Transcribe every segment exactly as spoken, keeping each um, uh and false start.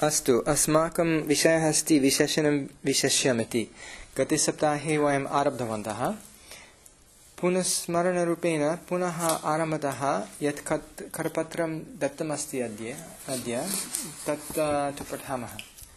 अस्तु, अस्माकं विषयः अस्ति विशेषणं विशेष्यमिति। गते सप्ताहे वयम् आरब्धवन्तः। पुनस्मरणरूपेण पुनः आरम्भतः यत् करपत्रं दत्तमस्ति अद्य अद्य तत् तु पठामः।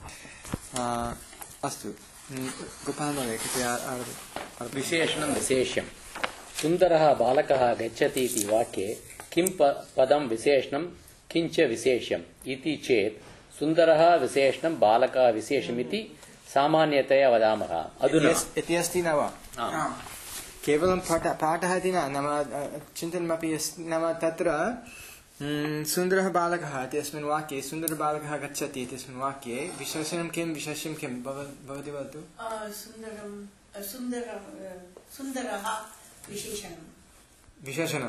अस्तु, गोपालमहोदय कृपया विशेषणं विशेष्यं। सुन्दरः बालकः गच्छति इति वाक्ये किं पदं विशेषणं किञ्च विशेष्यम् इति चेत् सुन्दरः विशेषणं बालकः विशेषमिति सामान्यतया वदामः। अधुना इति अस्ति न वा? केवलं पाठः इति न, नाम चिन्तनमपि नाम तत्र सुन्दरः बालकः इत्यस्मिन् वाक्ये सुन्दरबालकः गच्छति इत्यस्मिन् वाक्ये विशेषणं किं विशेष्यं किं भवति वदतु? विशेषणं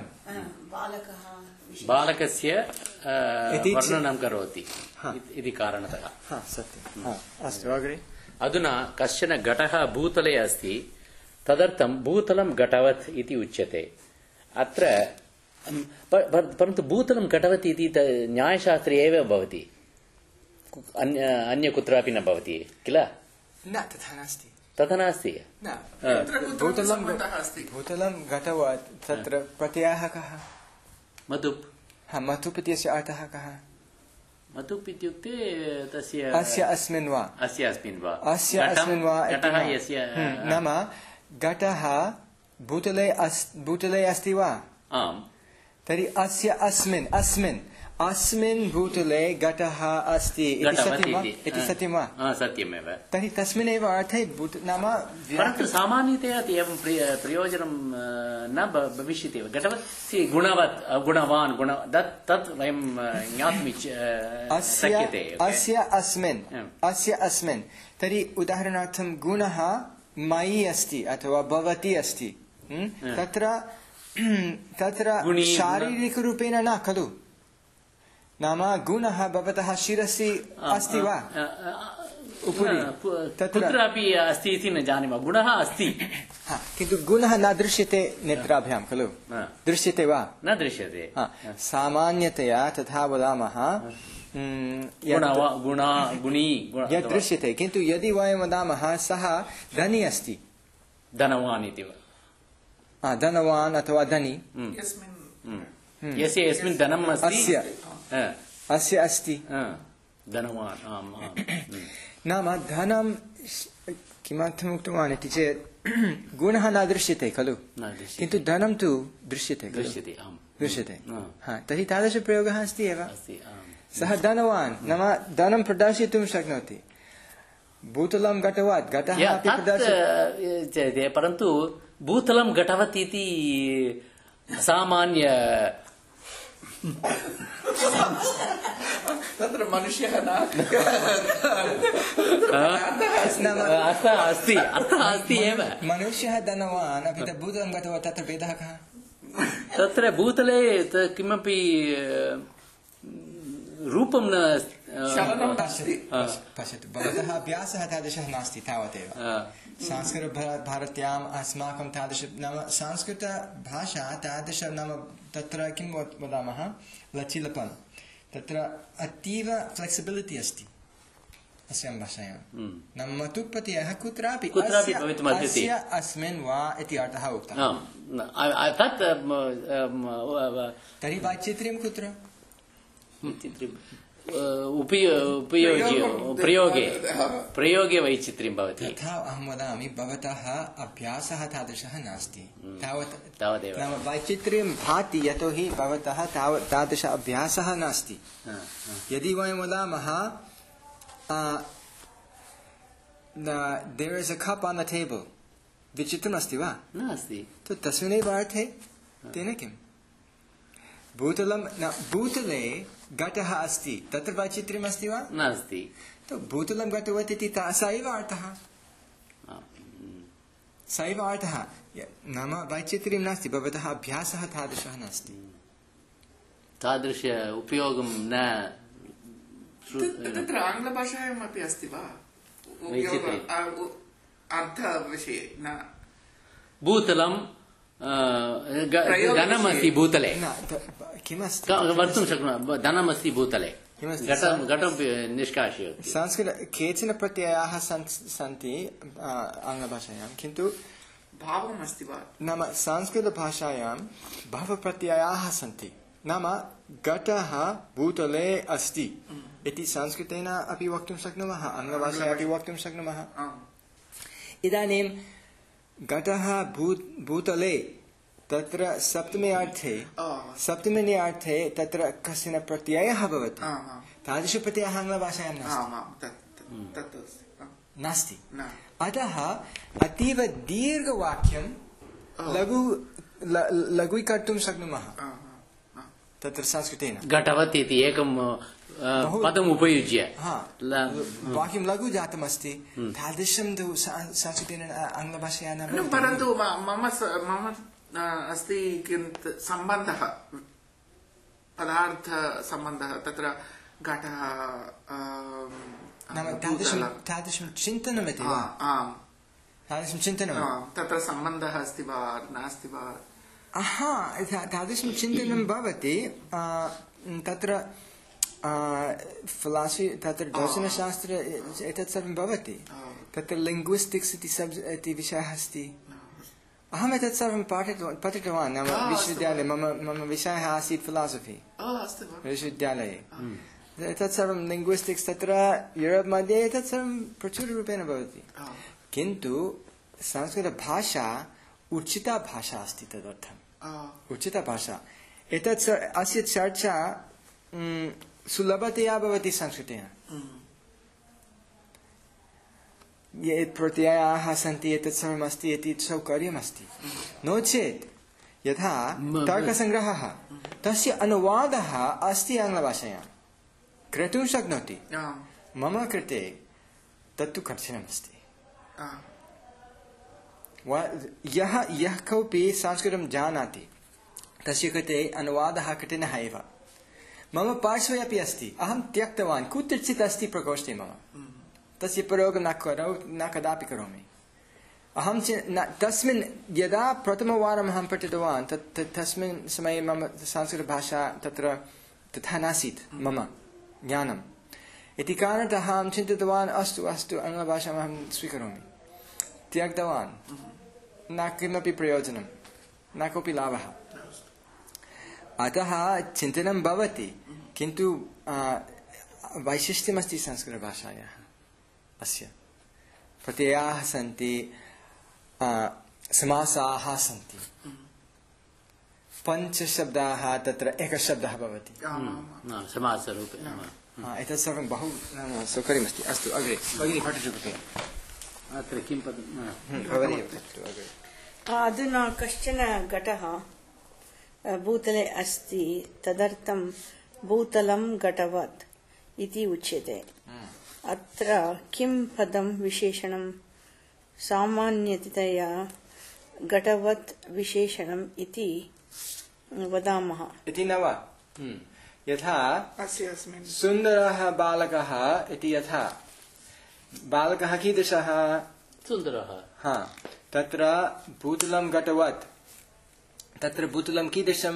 बालकस्य वर्णनं करोति इति कारणतः। सत्यम्। अस्तु, अग्रे। अधुना कश्चन घटः भूतले अस्ति, तदर्थं भूतलं घटवत् इति उच्यते। अत्र परन्तु भूतलं घटवत् इति न्यायशास्त्रे एव भवति, अन्य अन्य कुत्रापि न भवति किल? न, तथा नास्ति। तथा नास्ति। भूतलं घटवत्, तत्र प्रत्ययः कः? मधुप्। हा, मधुप् इत्यस्य अर्थः कः? मधुप् इत्युक्ते तस्य अस्य अस्मिन् वा अस्य अस्मिन् वा अस्य अस्मिन् वा नाम घटः भूतले भूतले अस्ति वा? आम्। तर्हि अस्य अस्मिन् अस्मिन् अस्मिन् भूतले घटः अस्ति इति सत्यं वा? सत्यमेव। तर्हि तस्मिन्नेव अर्थे नाम परन्तु सामान्यतया एवं प्रयोजनं न भविष्यति। घटवत् गुणवत् गुणवान् गुण तत् वयं ज्ञातुं शक्यते। अस्य अस्मिन् अस्य अस्मिन् तर्हि उदाहरणार्थं गुणः मयि अस्ति अथवा भवति अस्ति, तत्र तत्र शारीरिकरूपेण न खलु? नाम गुणः भवतः शिरसि अस्ति वा? उपरि कुत्रापि अस्ति इति न जानीमः। गुणः अस्ति, किन्तु गुणः न दृश्यते नेत्राभ्यां खलु? दृश्यते वा? न दृश्यते। सामान्यतया तथा वदामः यद् दृश्यते, किन्तु यदि वयं वदामः सः धनी अस्ति, धनवान् इति वा? धनवान् अथवा धनी, यस्य यस्मिन् धनम् अस्ति अस्य अस्ति धनवान्। नाम धनं किमर्थम् उक्तवान् इति चेत् गुणः न दृश्यते खलु, किन्तु धनं तु दृश्यते दृश्यते। तर्हि तादृशप्रयोगः अस्ति एव। सः धनवान् नाम धनं प्रदर्शयितुं शक्नोति। भूतलं घटवत्, घटः अपि प्रदर्शयति। परन्तु भूतलं घटवत् इति सामान्य तत्र मनुष्यः न अस्ति अर्थः अस्ति एव। मनुष्यः धनवान् अपि भूतलं घटवत्, तत्र भेदः कः? तत्र भूतले किमपि रूपं न पश्यतु, भवतः अभ्यासः तादृशः नास्ति तावदेव। संस्कृतभारत्याम् अस्माकं तादृश नाम संस्कृतभाषा तादृश नाम तत्र किं वदामः लचिलपन्, तत्र अतीव फ्लेक्सिबिलिटी अस्ति अस्यां भाषायां। नाम मतुप् प्रत्ययः कुत्रापि अस्य अस्मिन् वा इति अर्थः उक्तः। तर्हि वैचित्र्यं कुत्र? प्रयोगे प्रयोगे वैचित्र्यं भवति। तथा अहं वदामि, भवतः अभ्यासः तादृशः नास्ति तावत् तावदेव। नाम वैचित्र्यं भाति यतोहि भवतः तावत् तादृश अभ्यासः नास्ति। यदि वयं वदामः there is a cup on the table, विचित्रमस्ति वा? नास्ति। तस्मिन्नेव अर्थे तेन किम्? भूतलं न भूतले घटः अस्ति, तत्र वैचित्र्यम् अस्ति वा? नास्ति। भूतलं घटवत् इति स एव अर्थः, स एव अर्थः। नाम वैचित्र्यं नास्ति, भवतः अभ्यासः तादृशः नास्ति। तादृश उपयोगं न तत्र आङ्ग्लभाषायाम् अपि अस्ति वा अर्थविषये? न भूतलं धनमस्ति भूतले, किमस्ति वक्तुं शक्नुमः। धनमस्ति भूतले, किमस्ति घटं घटं निष्कासयति संस्कृत केचन प्रत्ययाः सन्ति आङ्ग्लभाषायां किन्तु भावम् अस्ति वा नाम संस्कृतभाषायां बहवः प्रत्ययाः सन्ति नाम घटः भूतले अस्ति इति संस्कृतेन अपि वक्तुं शक्नुमः आङ्ग्लभाषया अपि वक्तुं शक्नुमः इदानीं घटः भूतले तत्र सप्तमे अर्थे सप्तमे अर्थे तत्र कश्चन प्रत्ययः भवति तादृशप्रत्ययः आङ्ग्लभाषायां नास्ति अतः अतीव दीर्घवाक्यं लघु लघुकर्तुं शक्नुमः तत्र संस्कृतेन घटवत् इति एकं पदम् उपयुज्य वाक्यं लघु जातमस्ति तादृशं तु संस्कृतेन आङ्ग्लभाषया न परन्तु मम मम अस्ति किन्तु सम्बन्धः पदार्थसम्बन्धः तत्र घटः नाम तादृशं तादृशं चिन्तनमिति वा तादृशं चिन्तनं तत्र सम्बन्धः अस्ति वा नास्ति वा हा तादृशं चिन्तनं भवति तत्र फिलासफि तत्र दर्शनशास्त्रे एतत् सर्वं भवति तत्र लिङ्ग्विस्टिक्स् इति सब् इति विषयः अस्ति अहम् एतत् सर्वं पाठितवान् पठितवान् नाम विश्वविद्यालये मम मम विषयः आसीत् फिलासफि विश्वविद्यालये एतत् सर्वं लिङ्ग्विस्टिक्स् तत्र यूरोप् मध्ये एतत् सर्वं प्रचुररूपेण भवति किन्तु संस्कृतभाषा उचिता भाषा अस्ति तदर्थम् उचिता भाषा एतत् अस्य चर्चा सुलभतया भवति संस्कृतेन ये प्रत्ययाः सन्ति एतत् सर्वम् अस्ति इति सौकर्यमस्ति नो चेत् यथा तर्कसङ्ग्रहः तस्य अनुवादः अस्ति आङ्ग्लभाषायां क्रेतुं शक्नोति मम कृते तत्तु कठिनमस्ति यः यः कोऽपि संस्कृतं जानाति तस्य कृते अनुवादः कठिनः एव मम पार्श्वे अपि अस्ति अहं त्यक्तवान् कुत्रचित् अस्ति प्रकोष्ठे मम तस्य प्रयोगं न करो न कदापि करोमि अहं तस्मिन् यदा प्रथमवारम् अहं पठितवान् तत् तस्मिन् समये मम संस्कृतभाषा तत्र तथा नासीत् मम ज्ञानम् इति कारणतः अहं चिन्तितवान् अस्तु अस्तु आङ्ग्लभाषाम् अहं स्वीकरोमि त्यक्तवान् न किमपि प्रयोजनं न कोऽपि लाभः अतः चिन्तनं भवति किन्तु वैशिष्ट्यमस्ति संस्कृतभाषायाः अस्य प्रत्ययाः सन्ति समासाः सन्ति पञ्चशब्दाः तत्र एकशब्दः भवति समासरूपे एतत् सर्वं बहु सौकर्यमस्ति अस्तु अग्रे भगिनी पठतु कृपया अत्र किं पदम् अधुना कश्चन घटः भूतले अस्ति तदर्थं भूतलं घटवत् इति उच्यते अत्र किं पदं विशेषणं सामान्यतया घटवत् विशेषणम् इति वदामः इति न वा यथा सुन्दरः बालकः इति यथा बालकः कीदृशः सुन्दरः हा तत्र भूतलं घटवत् तत्र भूतलं कीदृशं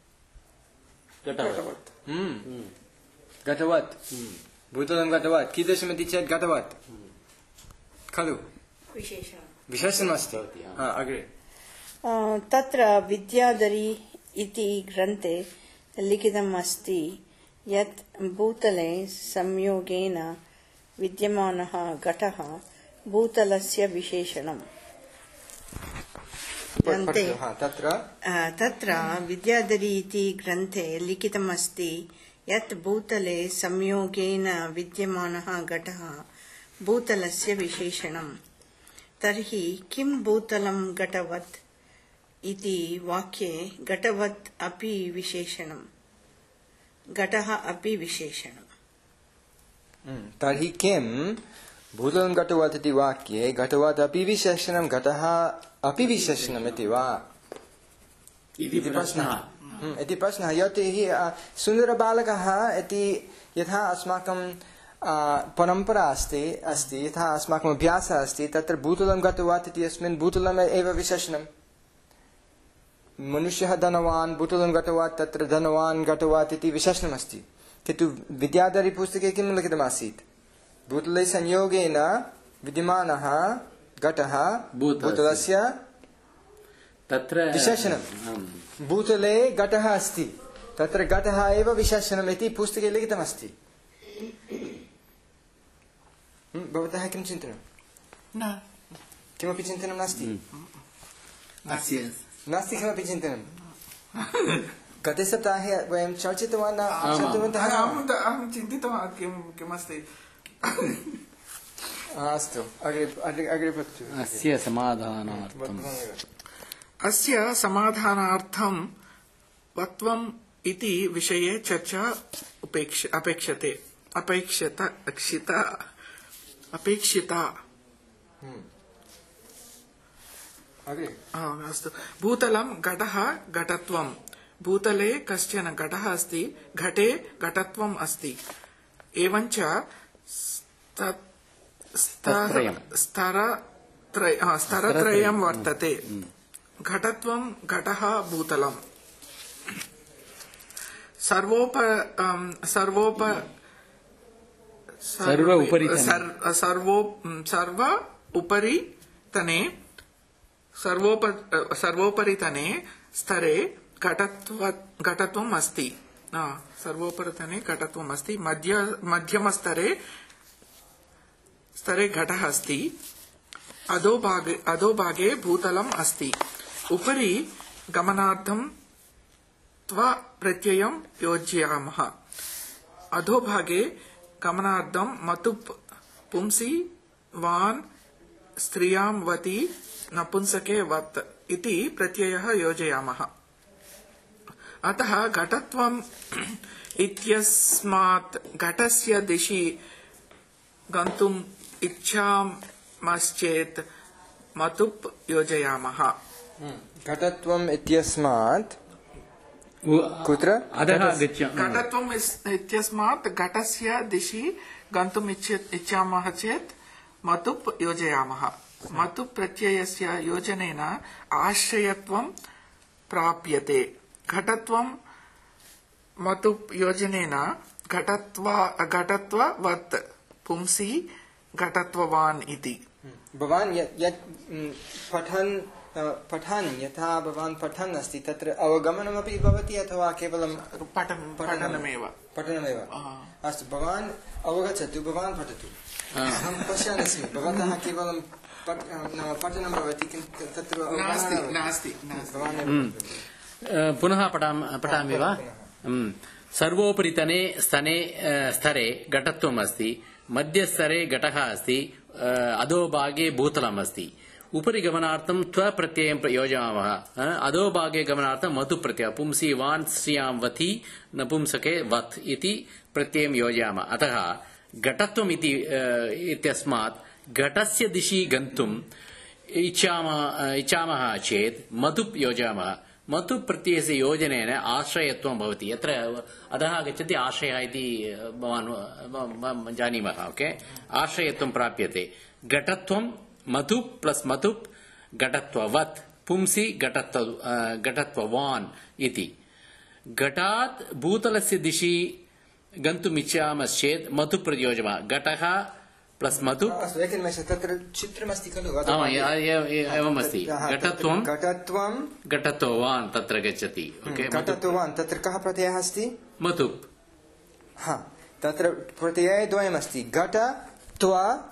घटवत् घटवत् भूतलं घटवत् कीदृशमिति चेत् घटवत् खलु विशेषणमस्ति अग्रे तत्र विद्याधरी इति ग्रन्थे लिखितम् अस्ति यत् भूतले संयोगेन विद्यमानः घटः भूतलस्य विशेषणम् तत्र तत्र विद्याधरी इति ग्रन्थे लिखितम् अस्ति यत् भूतले संयोगेन विद्यमानः घटः भूतलस्य विशेषणम् तर्हि किं भूतलं घटवत् इति वाक्ये घटवत् अपि विशेषणम् घटः अपि विशेषणम् तर्हि किं भूतलं घटवत् इति वाक्ये घटवत् अपि विशेषणं घटः अपि विशेषणम् इति वा इति प्रश्नः इति प्रश्नः यतो हि सुन्दरबालकः इति यथा अस्माकं परम्परा अस्ति अस्ति यथा अस्माकम् अभ्यासः अस्ति तत्र भूतलं घटवत् इति अस्मिन् भूतलम् एव विशेषणं मनुष्यः धनवान् भूतलं घटवत् तत्र धनवान् घटवत् इति विशेषणमस्ति किन्तु विद्याधरीपुस्तके किं लिखितमासीत् भूतले संयोगेन विद्यमानः घटः भूतलस्य तत्र विशेषणं भूतले घटः अस्ति तत्र घटः एव विशेषणम् इति पुस्तके लिखितमस्ति भवतः किं चिन्तनं न किमपि चिन्तनं नास्ति अस्य नास्ति किमपि चिन्तनं गते सप्ताहे वयं चर्चितवान् चिन्तवन्तः अहं चिन्तितवान् किं किमस्ति अस्तु अग्रे अग्रे पठतु अस्य समाधानार्थम् अस्य समाधानार्थं वत्वम् इति विषये चर्चा उपेक्ष अपेक्षते अपेक्षित अक्षिता अपेक्षिता अग्रे अस्तु भूतलं घटः घटत्वं भूतले कश्चन घटः अस्ति घटे घटत्वम् अस्ति एवञ्च स्तरत्रयं वर्तते घटत्वं घटः भूतलम् सर्वोप सर्वोप सर्व उपरि सर्वो सर्व उपरि तने सर्वोप सर्वोपरितने स्तरे घटत्व घटत्वम् अस्ति सर्वोपरितने घटत्वम् अस्ति मध्य मध्यमस्तरे स्तरे घटः अस्ति अधोभागे अधोभागे भूतलम् अस्ति उपरि गमनार्थं त्व प्रत्ययं योजयामः अधोभागे गमनार्थं मतुप् पुंसि वान् स्त्रियां वति नपुंसके वत् इति प्रत्ययः योजयामः अतः घटत्वम् इत्यस्मात् घटस्य दिशि गन्तुम् इच्छामश्चेत् मतुप् योजयामः घटत्वम् इत्यस्मात् कुत्र अधः गच्छामः घटत्वम् इत्यस्मात् घटस्य दिशि गन्तुम् इच्छामः चेत् मतुप् योजयामः मतुप् प्रत्ययस्य योजनेन आश्रयत्वं प्राप्यते घटत्वं मतुप् योजनेन घटत्व घटत्ववत् पुंसि घटत्ववान् इति भवान् यत् पठन् पठन् यथा भवान् पठन् अस्ति तत्र अवगमनमपि भवति अथवा केवलं पठनमेव पठनमेव अस्तु भवान् अवगच्छतु भवान् पठतु अहं पश्यन् अस्मि भवतः केवलं पठनं भवति किन्तु तत्र नास्ति पुनः पठामि वा सर्वोपरितने स्तने स्तरे घटत्वम् अस्ति मध्यस्तरे घटः अस्ति अधोभागे भूतलम् अस्ति उपरि गमनार्थं त्व प्रत्ययं योजयामः अधोभागे गमनार्थं मतु प्रत्ययः पुंसि वान् स्त्रियां वति नपुंसके वत् इति प्रत्ययं योजयामः अतः घटत्वम् इति इत्यस्मात् घटस्य दिशि गन्तुम् इच्छामः इच्छामः चेत् मतुप् योजयामः मतुप् प्रत्ययस्य योजनेन आश्रयत्वं भवति यत्र अधः गच्छति आश्रयः इति भवान् जानीमः ओके आश्रयत्वं प्राप्यते घटत्वं मतुप् प्लस् मतुप् घटत्ववत् पुंसि घटत्व घटत्ववान् इति घटात् भूतलस्य दिशि गन्तुम् इच्छामश्चेत् मतुप् प्रयोजयामः घटः प्लस् मतुप् तत्र चित्रमस्ति खलु एवमस्ति घटत्वं घटत्वं घटत्ववान् तत्र गच्छति घटत्ववान् तत्र कः प्रत्ययः अस्ति मतुप् हा तत्र प्रत्ययद्वयमस्ति घट त्व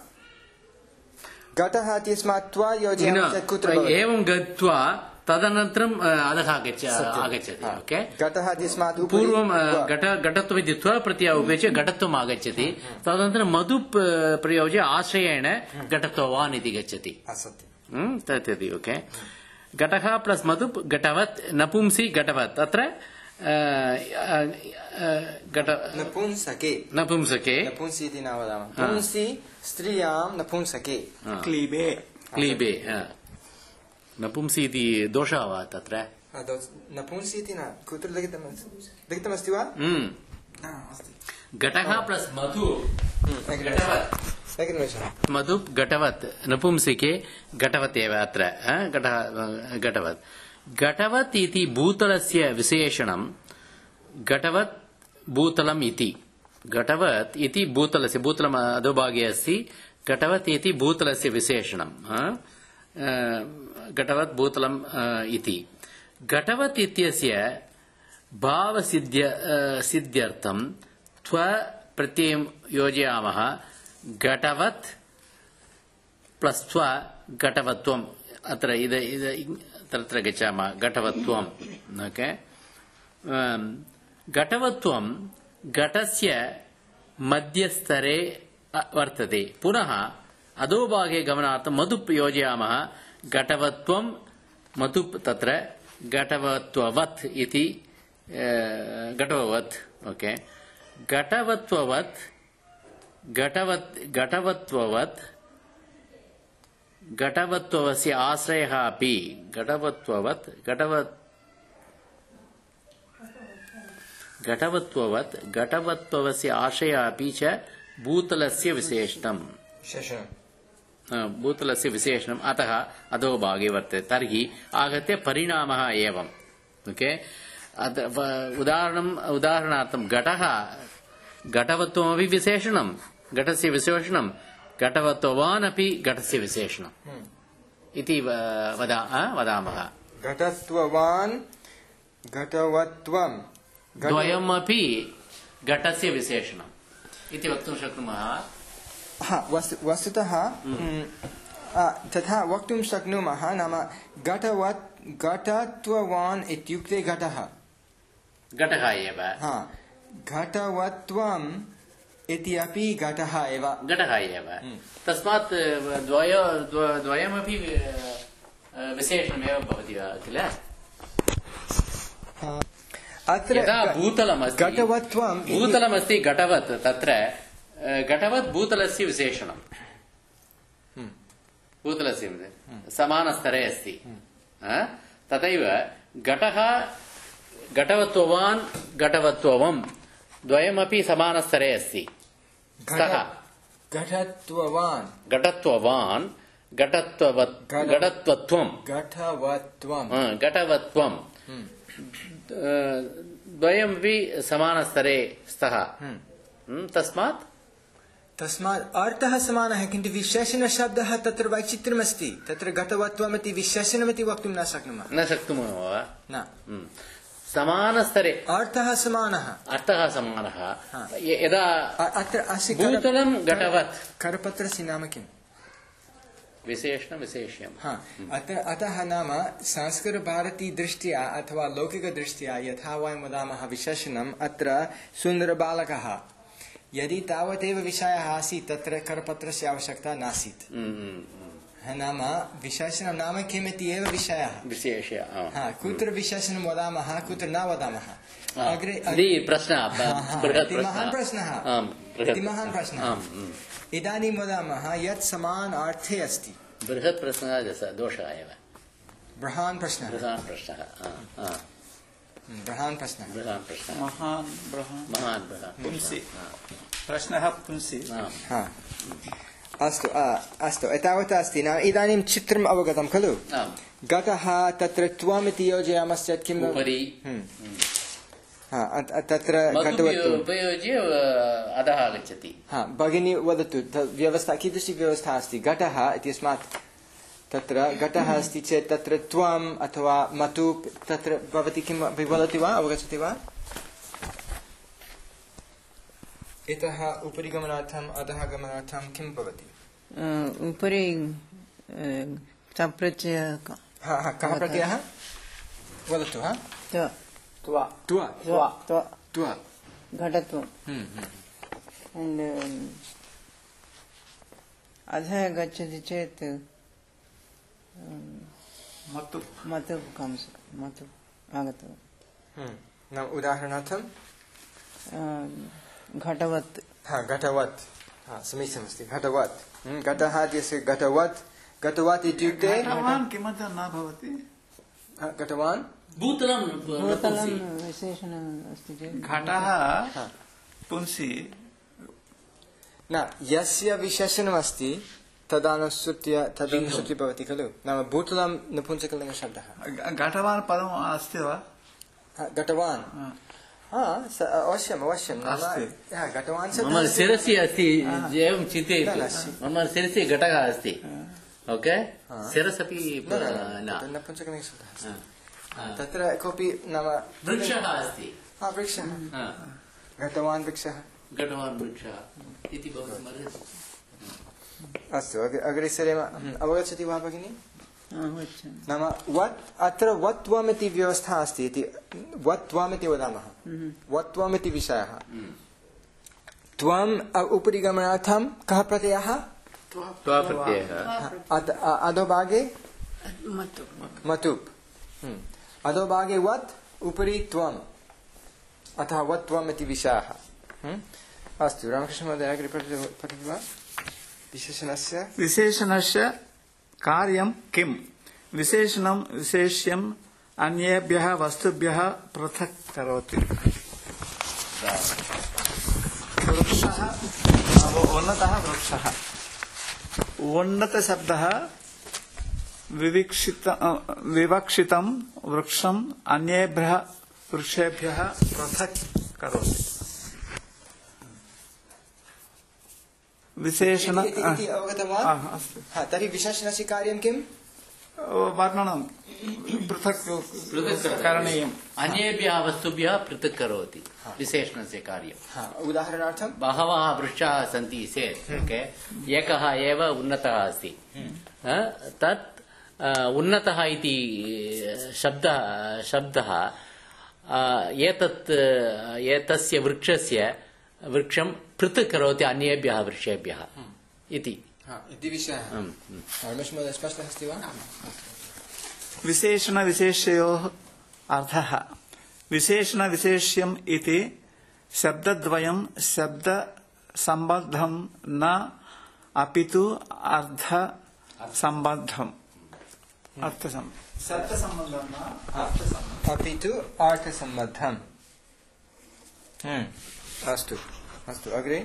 घटः इत्यस्मात् त्व योजयामः चेत् कुत्र एवं गत्वा तदनन्तरम् अधः आगच्छति ओके घटः इत्यस्मात् पूर्वं घट घटत्वम् इति त्व प्रत्ययः उपयुज्य घटत्वम् आगच्छति तदनन्तरं मधुप् प्रयोज्य आश्रयेण घटत्ववान् इति गच्छति तत् ओके घटः प्लस् मधुप् घटवत् नपुंसि घटवत् अत्र नपुंसके नपुंसके नपुंसि इति न वदामः पुंसि स्त्रियां नपुंसके क्लीबे क्लीबे नपुंसि इति दोषः वा तत्र नपुंसि इति न कुत्र लिखितमस्ति वा घटः प्लस् मधु मधुप् घटवत् नपुंसके घटवत् एव अत्र घटः घटवत् घटवत् इति भूतलस्य विशेषणं घटवत् भूतलम् इति घटवत् इति भूतलस्य भूतलम् अधोभागे अस्ति घटवत् इति भूतलस्य विशेषणं घटवत् भूतलम् इति घटवत् इत्यस्य भावसिद्ध्य सिद्ध्यर्थं त्व प्रत्ययं योजयामः घटवत् प्लस् त्व घटवत्वम् अत्र इद इद तत्र गच्छामः घटवत्वम् ओके घटवत्वं घटस्य मध्यस्तरे वर्तते पुनः अधोभागे गमनार्थं मधुप् योजयामः घटवत्वं मधुप् तत्र घटवत्ववत् इति घटवत् ओके घटवत्ववत् घटवत् घटवत्ववत् घटवत्वस्य आश्रयः अपि घटवत्ववत् घटवत् घटवत्ववत् घटवत्वस्य आश्रयः अपि च भूतलस्य विशेषणम् भूतलस्य विशेषणम् अतः अधोभागे वर्तते तर्हि आगत्य परिणामः एवम् ओके उदाहरणम् उदाहरणार्थं घटः घटवत्वमपि विशेषणं घटस्य विशेषणं घटवत्ववान् अपि घटस्य विशेषणम् इति वदामः घटत्ववान् घटवत्वं द्वयमपि घटस्य विशेषणम् इति वक्तुं शक्नुमः वस्तुतः तथा वक्तुं शक्नुमः नाम घटवत् घटत्ववान् इत्युक्ते घटः घटः एव घटवत्वम् इति अपि घटः एव घटः एव तस्मात् द्वय द्वयमपि विशेषणमेव भवति किल यदा भूतलमस्ति घटवत्वं भूतलमस्ति घटवत् तत्र घटवत् भूतलस्य विशेषणं भूतलस्य समानस्तरे अस्ति तथैव घटः घटवत्ववान् घटवत्ववम् द्वयमपि समानस्तरे अस्ति घटत्ववान् घटत्ववान् घटत्ववत् घटत्वत्वं घटवत्वं घटवत्वं द्वयमपि समानस्तरे स्तः तस्मात् तस्मात् अर्थः समानः किन्तु विशेषणशब्दः तत्र वैचित्र्यमस्ति तत्र घटवत्वमिति विशेषणमिति वक्तुं न शक्नुमः न शक्नुमः वा न समानस्तरे अर्थः समानः अर्थः समानः यदा अत्र अस्ति भूतलं घटवत् करपत्रस्य नाम किम् विशेषण विशेष्यम् अत्र अतः नाम संस्कृतभारती दृष्ट्या अथवा लौकिकदृष्ट्या यथा वयं वदामः विशेषणम् अत्र सुन्दरबालकः यदि तावदेव विषयः आसीत् तत्र करपत्रस्य आवश्यकता नासीत् नाम विशेषणं नाम किमिति एव विषयः विशेष्य कुत्र विशेषणं वदामः कुत्र न वदामः अग्रे प्रश्नः महान् प्रश्नः महान् प्रश्नः इदानीं वदामः यत् समानार्थे अस्ति बृहत् प्रश्नः दोषः एव बृहान् प्रश्नः बृहान् प्रश्नः बृहान् प्रश्नः बृहान् प्रश्नः महान् बृहान् महान् बृहत् पुंसि प्रश्नः पुंसि अस्तु अस्तु एतावत् अस्ति न इदानीं चित्रम् अवगतं खलु घटः तत्र त्वमिति योजयामश्चेत् किम् उपरि तत्र उपयुज्य अधः आगच्छति भगिनी वदतु व्यवस्था कीदृशी व्यवस्था अस्ति घटः इत्यस्मात् तत्र घटः अस्ति चेत् तत्र त्वम् अथवा मतु तत्र भवति किं वदति वा अवगच्छति वा इतः उपरि गमनार्थम् अधः गमनार्थं किं भवति उपरि प्रत्ययः कः प्रत्ययः वदतु हा त्वा त्वा त्वा त्वा घटत्वम् and अधः गच्छति चेत् मतु मतु comes मतु आगतः नाम उदाहरणार्थं घटवत् हा घटवत् हा समीचीनमस्ति घटवत् घटः इत्यस्य घटवत् घटवत् इत्युक्ते घटवान् किमर्थं न भवति घटवान् भूतलं भूतलं विशेषणम् अस्ति चेत् घटः पुंसि न यस्य विशेषणमस्ति तदनुसृत्य तदनुसृत्य भवति खलु नाम भूतलं नपुंसकलिङ्गशब्दः घटवान् पदम् अस्ति वा घटवान् हा स- अवश्यम् अवश्यं नाम अस्ति। हा, घटवान् मम सः शिरसि अस्ति एवं चिन्तयतु न, न, मम शिरसि घटः अस्ति ओके शिरसपि न, न, न, न तत् नपुंसकलिङ्गसूत्रः अस्ति। तत्र कोऽपि नाम वृक्षः अस्ति हा वृक्षः हा, घटवान् वृक्षः घटवान् वृक्षः इति भवति अर्हति अस्तु अग्रे अग्रे सरेम अवगच्छति वा भगिनी अवगच्छामि। नाम वत् अत्र वत्वमिति व्यवस्था अस्ति इति वत्वमिति वदामः वत्वमिति विषयः त्वम् अ- उपरि गमनार्थं कः प्रत्ययः त्वाप्रत्ययः अध- अ- अधोभागे मतु मतुप् हम्म। अधोभागे वत् उपरि त्वम् अतः वत्वम् इति विषयः हम्म। अस्तु रामकृष्णमहोदय अग्रे पठति पठति वा विशेषणस्य विशेषणस्य कार्यं किम् विशेषणं विशेष्यम् अन्येभ्यः वस्तुभ्यः पृथक् करोति वृक्षः उन्नतः वृक्षः उन्नतशब्दः विविक्षित विवक्षितं वृक्षम् अन्येभ्यः वृक्षेभ्यः पृथक् करोति विशेषण इति- इति- इति अवगतं वा आ, अस्तु हा, तर्हि विशेषणस्य कार्यं किम् वर्णनं पृथक् पृथक् करणीयम् अन्येभ्यः वस्तुभ्यः पृथक् करोति विशेषणस्य कार्यं हा, उदाहरणार्थं बहवः वृक्षाः सन्ति चेत् ओके एकः एव उन्नतः अस्ति अ, तत् अ, उन्नतः इति शब्दः शब्दः अ, एतत् अ, एतस्य वृक्षस्य वृक्षं पृथक् करोति अन्येभ्यः वृक्षेभ्यः इति हा, इति विषयः हम्म, हम्म। रमेशमहोदय स्पष्टः अस्ति वा विशेषणविशेष्ययोः अर्थः विशेषणविशेष्यम् इति शब्दद्वयं शब्दसम्बद्धं न अपि तु अर्थसम्बद्धम् अर्थसम् शब्दसम्बद्धं न अर्थसम्बद्धम् अपि तु अर्थसम्बद्धम् हम्म, अस्तु अस्तु अग्रे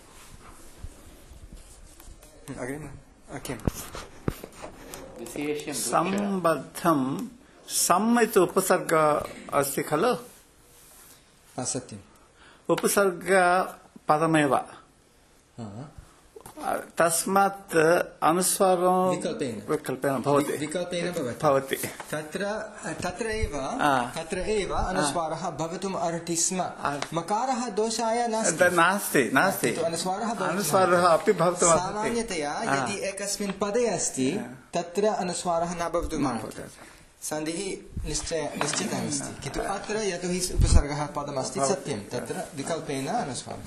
हम्म, अग्रे किम् विशेष्यं वृक्षः। सम्बद्धं सम् इति उपसर्ग अस्ति खलु सत्यम् उपसर्गपदमेव हा, तस्मात् अनुस्वारो विकल्पेन। विकल्पेन भवति विकल्पेन भवति भवति तत्र तत्र एव आ। तत्र एव अनुस्वारः भवितुम् अर्हति स्म मकारः दोषाय नास्ति द- नास्ति नास्ति किन्तु अनुस्वारः भवितुम् अनुस्वारः अपि भवितुम् अर्हति सामान्यतया यदि एकस्मिन् पदे अस्ति तत्र अनुस्वारः न भवितुम् अर्हति सन्धिः निश्चय निश्चितः अस्ति किन्तु अत्र यतोहि उपसर्गः पदमस्ति सत्यं तत्र विकल्पेन अनुस्वारः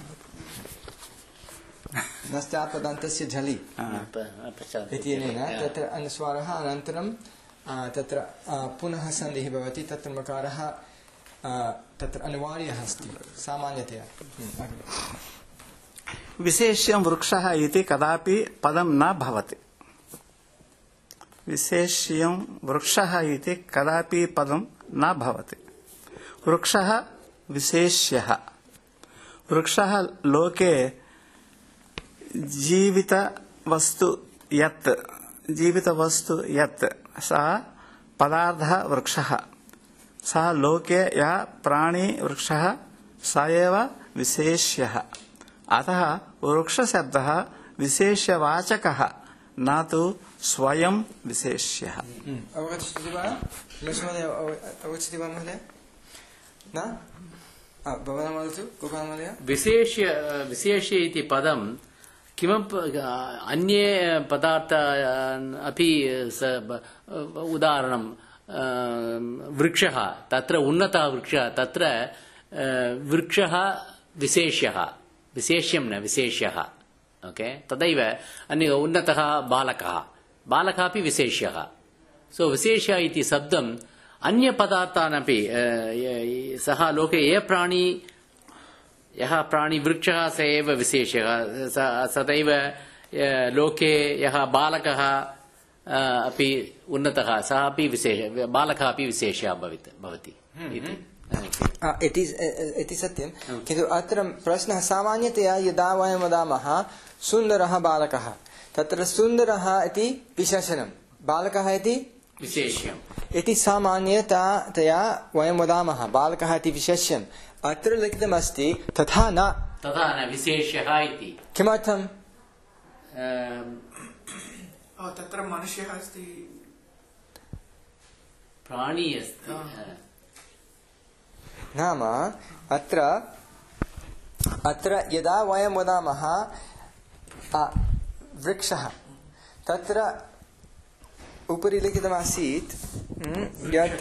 नश्चात्पदान्तस्य झलि प- पश्चात् इत्यनेन तत्र अनुस्वारः अनन्तरं आ, तत्र आ, पुनः सन्धिः भवति तत्र मकारः आ, तत्र अनिवार्यः अस्ति सामान्यतया हम्म, अग्रे। विशेष्यं वृक्षः इति कदापि पदं न भवति विशेष्यं वृक्षः इति कदापि पदं न भवति वृक्षः विशेष्यः वृक्षः लोके जीवितवस्तु यत् जीवितवस्तु यत् सः पदार्थः वृक्षः सः लोके यः प्राणी वृक्षः स एव विशेष्यः अतः वृक्षशब्दः विशेष्यवाचकः न तु स्वयं विशेष्यः हम्म, अवगच्छति वा रमेशमहोदय अव- अवगच्छति वा महोदय न आ, भवान् वदतु गोपालमहोदय विशेष्य विशेष्य इति पदं किमपि अन्ये पदार्थ अपि स- उदाहरणं अ, वृक्षः तत्र उन्नतः वृक्षः तत्र अ, वृक्षः विशेष्यः विशेष्यं न विशेष्यः ओके तदैव अन्य उन्नतः बालकः बालकः अपि विशेष्यः सो विशेष्य इति शब्दम् अन्यपदार्थानपि अ, य- सः लोके ये प्राणी यः प्राणी वृक्षः स एव विशेषः स- सदैव अ, लोके यः बालकः अ, अपि उन्नतः सः अपि विशेष बालकः अपि विशेषः भवित् भवति इति आ, इति इति सत्यं किन्तु अत्र प्रश्नः सामान्यतया यदा वयं वदामः सुन्दरः बालकः तत्र सुन्दरः इति विशेषणं बालकः इति विशेष्यम् इति सामान्यतया वयं वदामः बालकः इति विशेष्यम् अत्र लिखितमस्ति तथा न तथा न विशेष्यः इति किमर्थम् तत्र मनुष्यः अस्ति प्राणी अस्ति नाम अत्र अत्र यदा वयं वदामः वृक्षः तत्र उपरि लिखितमासीत् यत्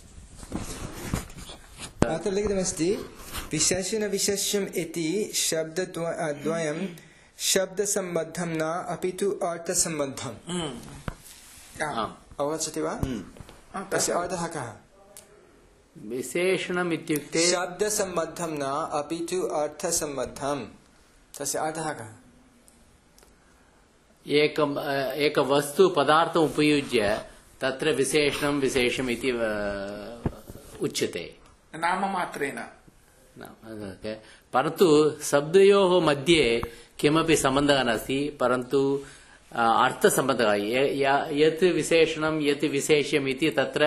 अत्र लिखितमस्ति विशेषण विशेष्यम् इति शब्दद्वयं शब्दसम्बद्धं न अपि तु अर्थसम्बद्धम् अवगच्छति वा तस्य अर्थः कः विशेषणम् इत्युक्ते शब्दसम्बद्धं न अपि तु अर्थसम्बद्धम् तस्य अर्थः कः एकम् एक वस्तु पदार्थम् उपयुज्य तत्र विशेषणं विशेषम् इति उच्यते नाममात्रेण परन्तु शब्दयोः मध्ये किमपि सम्बन्धः नास्ति परन्तु अर्थसम्बन्धः यत् विशेषणं यत् विशेष्यम् इति तत्र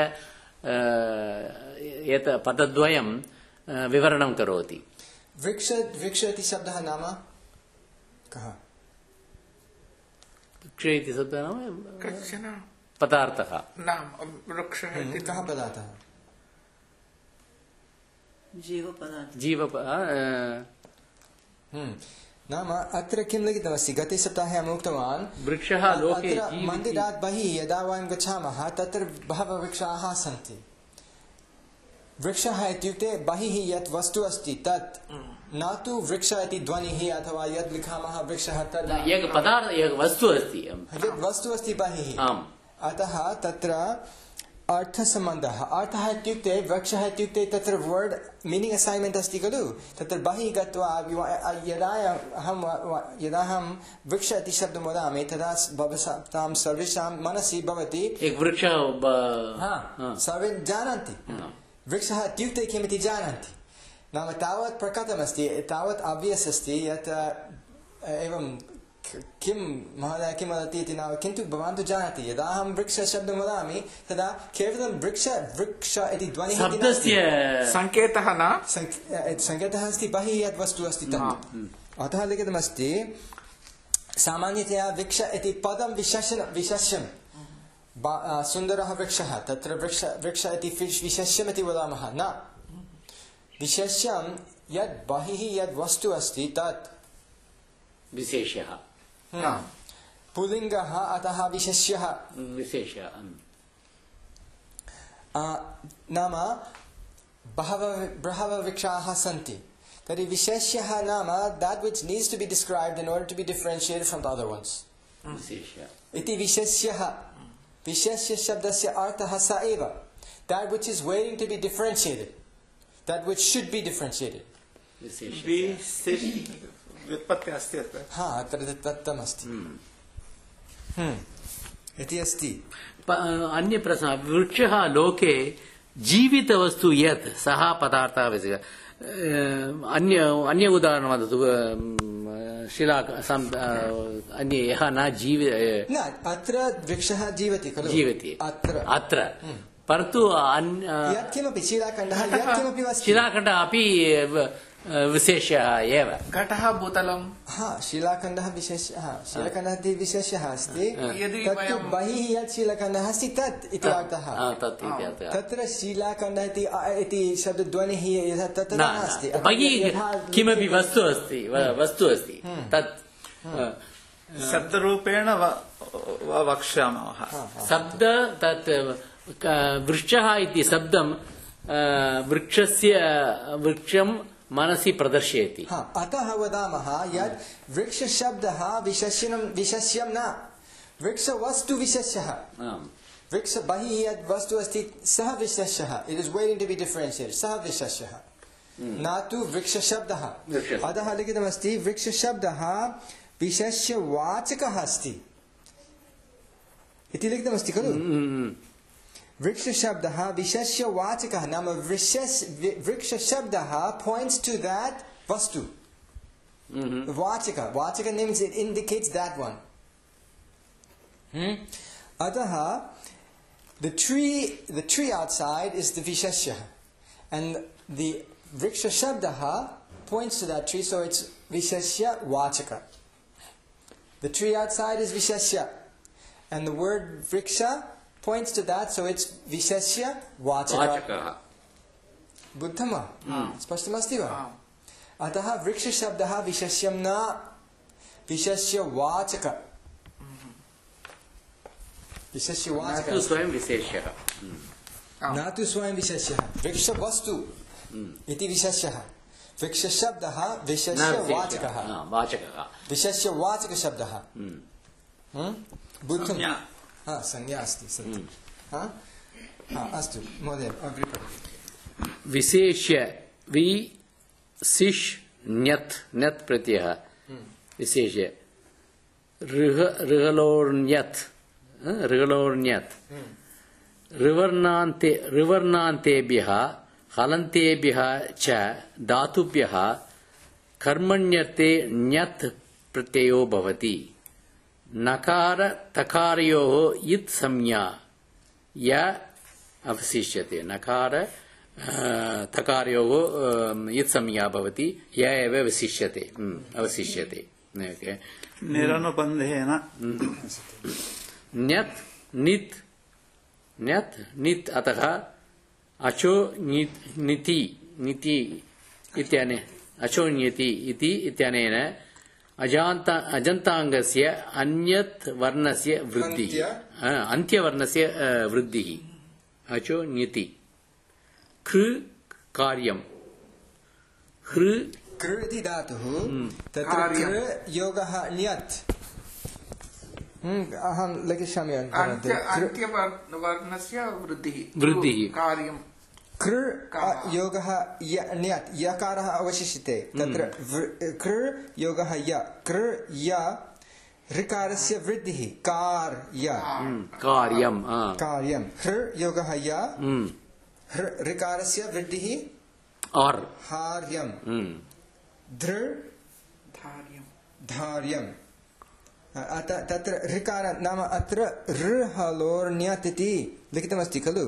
यत् पदद्वयं विवरणं करोति वृक्ष वृक्ष इति शब्दः नाम कः वृक्ष इति शब्दः नाम कश्चन पदार्थः नाम वृक्षः इति कः पदार्थः जीवपदार्थः जीव नाम अत्र किं लिखितमस्ति गते सप्ताहे अहम् उक्तवान् वृक्षः लोके अत्र मन्दिरात् बहिः यदा वयं गच्छामः तत्र बहवः वृक्षाः सन्ति वृक्षः इत्युक्ते बहिः यत् वस्तु अस्ति तत् न तु वृक्ष इति ध्वनिः अथवा यत् लिखामः वृक्षः तत् एक पदार्थ एक वस्तु अस्ति यत् वस्तु अस्ति बहिः आम् अतः तत्र अर्थसम्बन्धः अर्थः इत्युक्ते वृक्षः इत्युक्ते तत्र वर्ड् मीनिङ्ग् असैन्मेण्ट् अस्ति खलु तत्र बहिः गत्वा यदा अहं यदा अहं वृक्ष इति शब्दं वदामि तदा भवतां सर्वेषां मनसि भवति एक वृक्षः सर्वे जानन्ति वृक्षः इत्युक्ते किमिति जानन्ति नाम तावत् प्रकटमस्ति तावत् आब्वियस् अस्ति यत् एवं किं महोदय किं वदति इति न किन्तु भवान् तु जानाति यदा अहं वृक्षशब्दं वदामि तदा केवलं वृक्ष वृक्ष इति ध्वनिः सङ्केतः न सङ्केतः अस्ति बहिः यद् वस्तु अस्ति तत् अतः लिखितमस्ति सामान्यतया वृक्ष इति पदं विशेषण विशेष्यं सुन्दरः वृक्षः तत्र वृक्ष वृक्ष इति विशेष्यम् इति वदामः न विशेष्यं यद् बहिः यद् वस्तु अस्ति तत् विशेष्यः पुल्लिङ्गः अतः विशेष्यः विशेष्यः नाम बहवः बहवः वृक्षाः सन्ति तर्हि विशेष्यः नाम that which needs to be described in order to be differentiated from the other ones इति विशेष्यः विशेष्य शब्दस्य अर्थः स एव that which is waiting to be differentiated that which should be differentiated व्युत्पत्ति अस्ति अत्र हा अत्र दत्तमस्ति इति अस्ति अन्य प्रश्नः वृक्षः लोके जीवितवस्तु यत् सः पदार्थः अन्य अन्य उदाहरणं वदतु शिला अन्य यः न जीवि न अत्र वृक्षः जीवति खलु जीवति अत्र अत्र परन्तु यत्किमपि शिलाखण्डः यत्किमपि शिलाखण्डः अपि विशेषः एव घटः भूतलं हा शिलाखण्डः विशेषः शिलाखण्डः इति विशेषः अस्ति तत्तु बहिः यत् शिलाखण्डः अस्ति तत् इति अर्थः तत्र शिलाखण्डः इति शब्दध्वनिः तत्र नास्ति बहिः किमपि वस्तु अस्ति वस्तु अस्ति तत् शब्दरूपेण वक्ष्यामः शब्द तत् वृक्षः इति शब्दं वृक्षस्य वृक्षं मनसि प्रदर्शयति अतः वदामः यत् वृक्षशब्दः विशेषणं विशेष्यं न वृक्षवस्तु विशेष्यः वृक्ष बहिः यद् वस्तु अस्ति सः विशेष्यः it is waiting to be differentiated सः विशेष्यः न तु वृक्षशब्दः अतः लिखितमस्ति वृक्षशब्दः विशेष्यवाचकः अस्ति इति लिखितमस्ति खलु वृक्षशब्दः विशेष्यवाचकः नाम वृक्षशब्दः points to that vastu वाचकः वाचकः means it indicates that one अतः the tree, the tree outside is the Visheshya. And the Vriksha Shabdaha points to that tree, so it's Visheshya Vachaka. The tree outside is Visheshya. And the word Vriksha points to that, so it's Visheshya Vachaka. Vachaka. Buddhama. Spashtamasti va? Ataha Vriksha Shabdaha Visheshyam na Visheshya Vachaka. Visheshya Vachaka. Natu swayam visheshyah. Natu swayam visheshyah. Vriksha vastu iti visheshyah. Vriksha Shabdaha Visheshya Vachakaha. Vachakaha. Visheshya Vachaka Shabdaha. Buddham. Ha, sanya asti. Satyam. Ha? Ha, astu. Mohdaya, agri padu. विशेष्य विशिष् न्यत् न्यत् प्रत्ययः विशेष्य ऋह ऋहलोर्न्यत् ऋहलोर्न्यत् ऋवर्णान्ते ऋवर्णान्तेभ्यः हलन्तेभ्यः च धातुभ्यः कर्मण्यर्थे न्यत् प्रत्ययो भवति नकार तकारयोः इत् संज्ञा य अवशिष्यते नकार तकारयोः इत् संज्ञा भवति य एव अवशिष्यते अवशिष्यते निरनुबन्धेन न्यत् नित् न्यत् नित् अतः अचो निति निति इत्यने अचो न्यति इति इत्यनेन अजान्त अजन्ताङ्गस्य अन्यत् वर्णस्य वृद्धिः अन्त्यवर्णस्य वृद्धिः अचो न्यति कृ कार्यम कृ कृ इति धातुः तत्र कृ योगः न्यत् अहं लिखिष्यामि अन्त्यवर्णस्य वृद्धिः वृद्धिः कार्यं कृ योगः न्यत् यकारः अवशिष्यते तत्र कृ योगः य कृ य ऋकारस्य वृद्धिः कार्य कार्यं कार्यं हृ योगः य ऋकारस्य वृद्धिः और हार्यं धृ धार्यं धार्यं तत्र ऋकार नाम अत्र ऋ हलोर्ण्यत् इति लिखितमस्ति खलु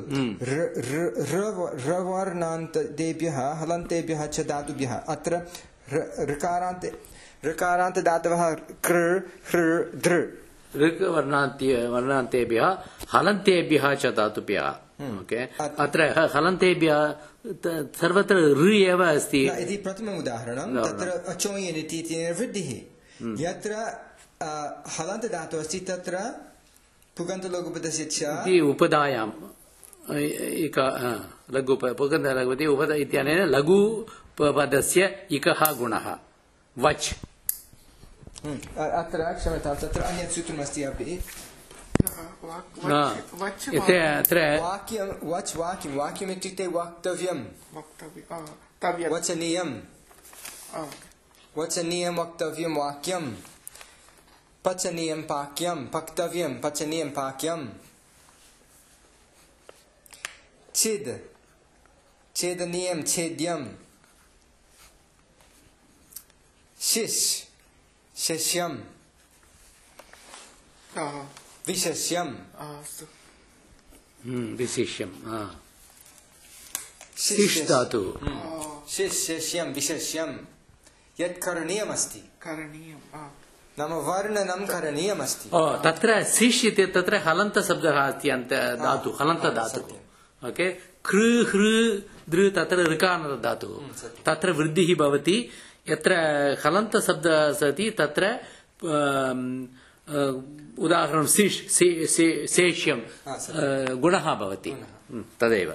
ऋवर्णान्तेभ्यः हलन्तेभ्यः च धातुभ्यः अत्र ऋकारान्ते ऋकारान्त धातवः कृ हृ धृ ऋक् वर्णान्ते वर्णान्तेभ्यः हलन्तेभ्यः च धातुभ्यः ओके अत्र हलन्तेभ्यः सर्वत्र ऋ एव अस्ति इति प्रथमम् उदाहरणं तत्र अचोयन् इति वृद्धिः यत्र हलन्त धातुः अस्ति तत्र पुगन्तलघुपदस्य च इति उपधायाम् एक लघु पुगन्तलघुपदे उपधा इत्यनेन लघुपदस्य इकः गुणः वच् अत्र क्षम्यतां तत्र अन्यत् सूत्रमस्ति अपि अत्र वाक्यं वच् वाक्यं वाक्यम् इत्युक्ते वक्तव्यं वचनीयं वचनीयं वक्तव्यं वाक्यं पचनीयं पाक्यं पक्तव्यं पचनीयं पाक्यं छिद् छेदनीयं छेद्यं शिश् शिष्यं विशेष्यं विशेष्यं शिश् धातु शिश् शिष्यं विशेष्यं यत् करणीयमस्ति करणीयं नाम वर्णनं करणीयमस्ति तत्र शिश् इति तत्र हलन्तशब्दः अस्ति अन्त धातु हलन्त धातुः ओके कृ हृ दृ तत्र ऋकारः धातुः तत्र वृद्धिः भवति यत्र हलन्तशब्दः अस्ति तत्र उदाहरणं शिश् शेष्यं गुणः भवति तदेव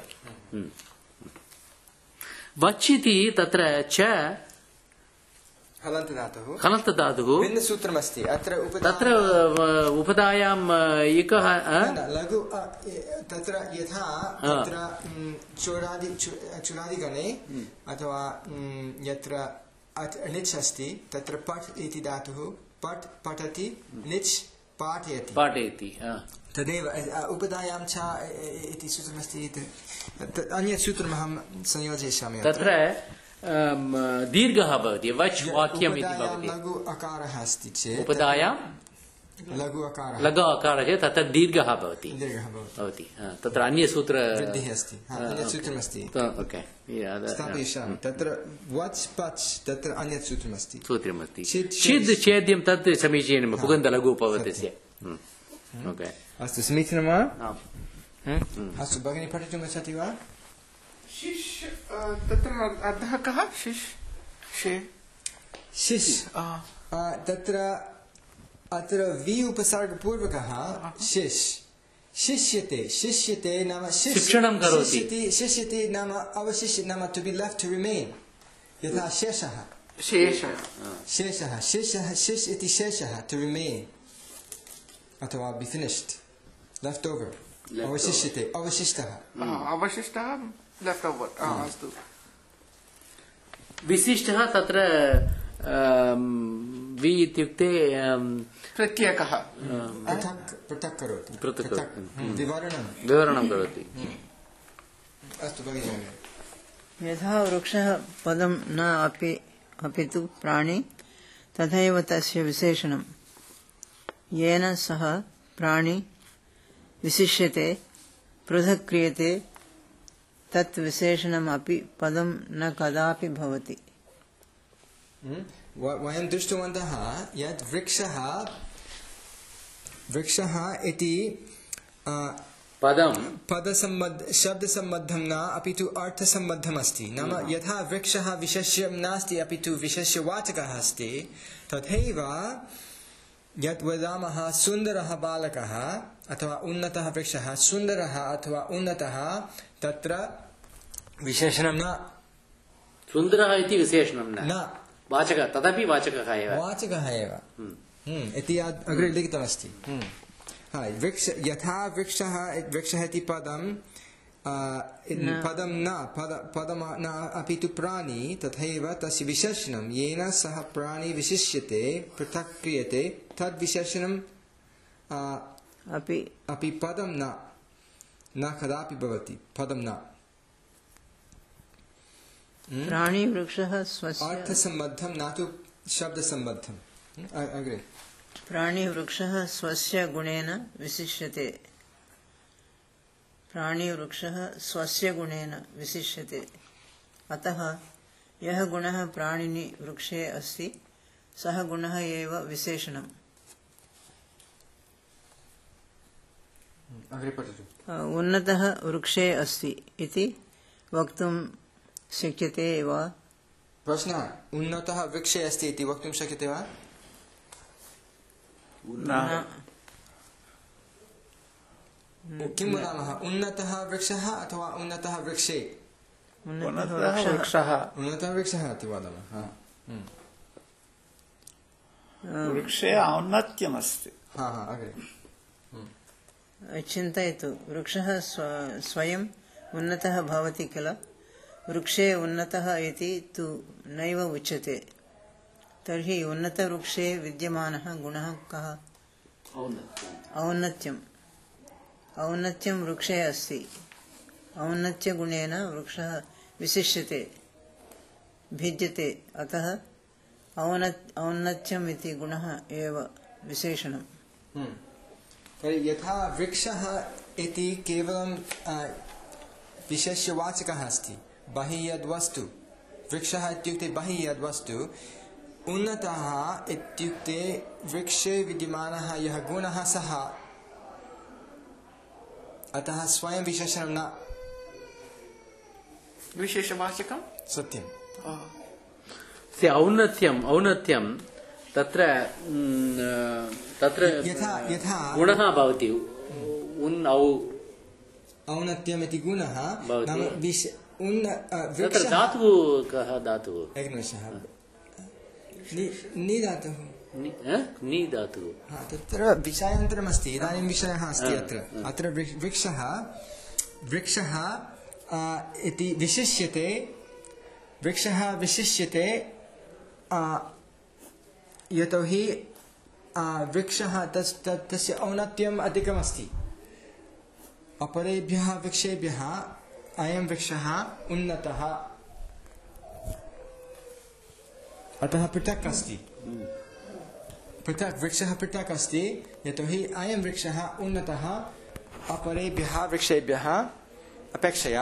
वच् इति तत्र च हलन्तधातुः हलन्तधातुः भिन्नसूत्रमस्ति अत्र तत्र उपधायाम् एकः लघु तत्र यथा तत्र चोरादि चुरादिगणे अथवा यत्र निच् अस्ति तत्र पठ् इति धातुः पठ् पठति निच् पाठयति पाठयति तदेव उपधायां च इति सूत्रमस्ति अन्यत् सूत्रमहं संयोजयिष्यामि तत्र दीर्घः भवति वच् वाक्यम् इति भवति लघु अकारः अस्ति चेत् उपधायां लघु अकारः लघु अकारः चेत् तत्र दीर्घः भवति दीर्घः भवति भवति हा, तत्र अन्यसूत्र वृद्धिः अस्ति हा, अन्यत् सूत्रमस्ति ओके स्थापयिष्यामि तत्र वच् पच् तत्र अन्यत् सूत्रमस्ति सूत्रमस्ति छिद् छिद् छेद्यं तत् समीचीनं पुगन्तलघु उपपदस्य ओके अस्तु समीचीनं वा आम् अस्तु भगिनी पठितुम् इच्छति वा शिष् अ, तत्र अर्थः कः शिष् शे शिश् अ, आ, तत्र अत्र वि उपसर्गपूर्वकः शिष् शिष्यते शिष्यते नाम शिष्- शिक्षणं करोति। शिष्यति शिष्यति नाम अवशिष्य नाम to be left to remain यथा शेषः शेषः शेषः शेषः शिष् इति शेषः टु रिमेन् अथवा बि फिनिश्ड् लेफ्ट् ओवर् अवशिष्यते अवशिष्टः अ, अवशिष्टः लेफ्ट् ओवर् अस्तु विशिष्टः तत्र आम्, वि इत्युक्ते आम्, प्रत्येकः पृथक् पृथक् करोति पृथक् पृथक् विवरणं विवरणं करोति अस्तु भगिनी यथा वृक्षः पदं न अपि अपि तु प्राणी तथैव तस्य विशेषणं येन सह प्राणी विशिष्यते पृथक् क्रियते तत् विशेषणमपि पदं न कदापि भवति व- वयं दृष्टवन्तः यत् वृक्षः वृक्षः इति आ, पदं पदसम्बद्ध शब्दसम्बद्धं न अपि तु अर्थसम्बद्धम् अस्ति नाम यथा वृक्षः विशेष्यं नास्ति अपि तु विशेष्यवाचकः अस्ति तथैव यत् वदामः सुन्दरः बालकः अथवा उन्नतः वृक्षः सुन्दरः अथवा उन्नतः तत्र विशेषणं न सुन्दरः इति विशेषणं न न वाचकः तदपि वाचकः एव वाचकः एव हम्म, इति अ- अग्रे लिखितमस्ति हा, वृक्ष यथा वृक्षः वृक्षः इति पदं आ, इ- पदं न पद पदं न अपि तु प्राणी तथैव तस्य विशेषणं येन सह प्राणी विशिष्यते पृथक् क्रियते तद् विशेषणं आ, अपि अपि पदं न न कदापि भवति पदं न प्राणिवृक्षः स्वस्य अर्थसम्बद्धं न तु शब्दसम्बद्धम् अ- अग्रे प्राणिवृक्षः स्वस्य गुणेन विशिष्यते प्राणिवृक्षः स्वस्य गुणेन विशिष्यते अतः यः गुणः प्राणिनि वृक्षे अस्ति सः गुणः एव विशेषणम् अग्रे पठतु अ, उन्नतः वृक्षे अस्ति इति वक्तुं शक्यते वा प्रश्नः उन्नतः वृक्षे अस्ति इति वक्तुं शक्यते वा न किं वदामः उन्नतः वृक्षः अथवा उन्नतः वृक्षे उन्नतः पुनः वृक्षः वृक्षः उन्नतः वृक्षः इति वदामः हा वृक्षे औन्नत्यमस्ति हा हा अग्रे चिन्तयतु वृक्षः स्व स्वयम् उन्नतः भवति किल वृक्षे उन्नतः इति तु नैव उच्यते तर्हि उन्नतवृक्षे विद्यमानः गुणः कः औन्नत्यम् औन्नत्यं वृक्षे अस्ति औन्नत्यगुणेन वृक्षः विशिष्यते भिद्यते अतः औन्नत् औन्नत्यम् इति गुणः एव विशेषणम् हम्म। तर्हि यथा वृक्षः इति केवलं आ, विशेष्यवाचकः अस्ति बहिः यद्वस्तु वृक्षः इत्युक्ते बहिः यद्वस्तु उन्नतः इत्युक्ते वृक्षे विद्यमानः यः गुणः सः अतः स्वयं विशेषणं न विशेषवाचकं सत्यं अ, से औन्नत्यम् औन्नत्यं तत्र म्, तत्र यथा यथा गुणः भवति उन् औ औन्नत्यम् इति गुणः भवति। नाम विश उन्न अ, तत्र वृक्षः धातुः कः धातुः एकनिमिषः नि- नि धातुः नि अ? नि धातुः हा, तत्र विषयान्तरमस्ति इदानीं विषयः अस्ति हा, अत्र अत्र वृक्- वृक्षः वृक्षः आ, इति विशिष्यते वृक्षः विशिष्यते आ, यतोहि आ, वृक्षः तस् तत् तस्य औन्नत्यम् अधिकमस्ति अपरेभ्यः वृक्षेभ्यः अयं वृक्षः उन्नतः अतः पृथक् अस्ति पृथक् वृक्षः पृथक् अस्ति यतोहि अयं वृक्षः उन्नतः अपरेभ्यः वृक्षेभ्यः अपेक्षया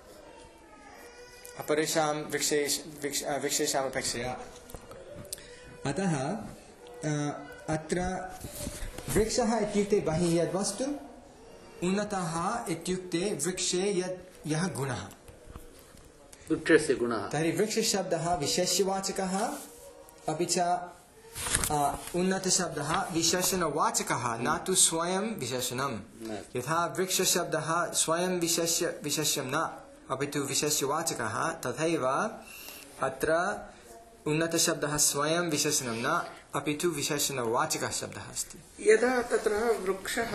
अपरेषां वृक्षेष वृक्ष वृक्षेषाम् अपेक्षया अतः अत्र वृक्षः इत्युक्ते बहिः यद् वस्तु उन्नतः इत्युक्ते वृक्षे यद् यः गुणः वृक्षस्य गुणः तर्हि वृक्षशब्दः विशेष्यवाचकः अपि च उन्नतशब्दः विशेषणवाचकः न तु स्वयं विशेषणं यथा वृक्षशब्दः स्वयं विशेष्य विशेष्यं न अपि तु विशेष्यवाचकः तथैव अत्र उन्नतशब्दः स्वयं विशेषणं न अपि तु विशेषणवाचकः शब्दः अस्ति यदा तत्र वृक्षः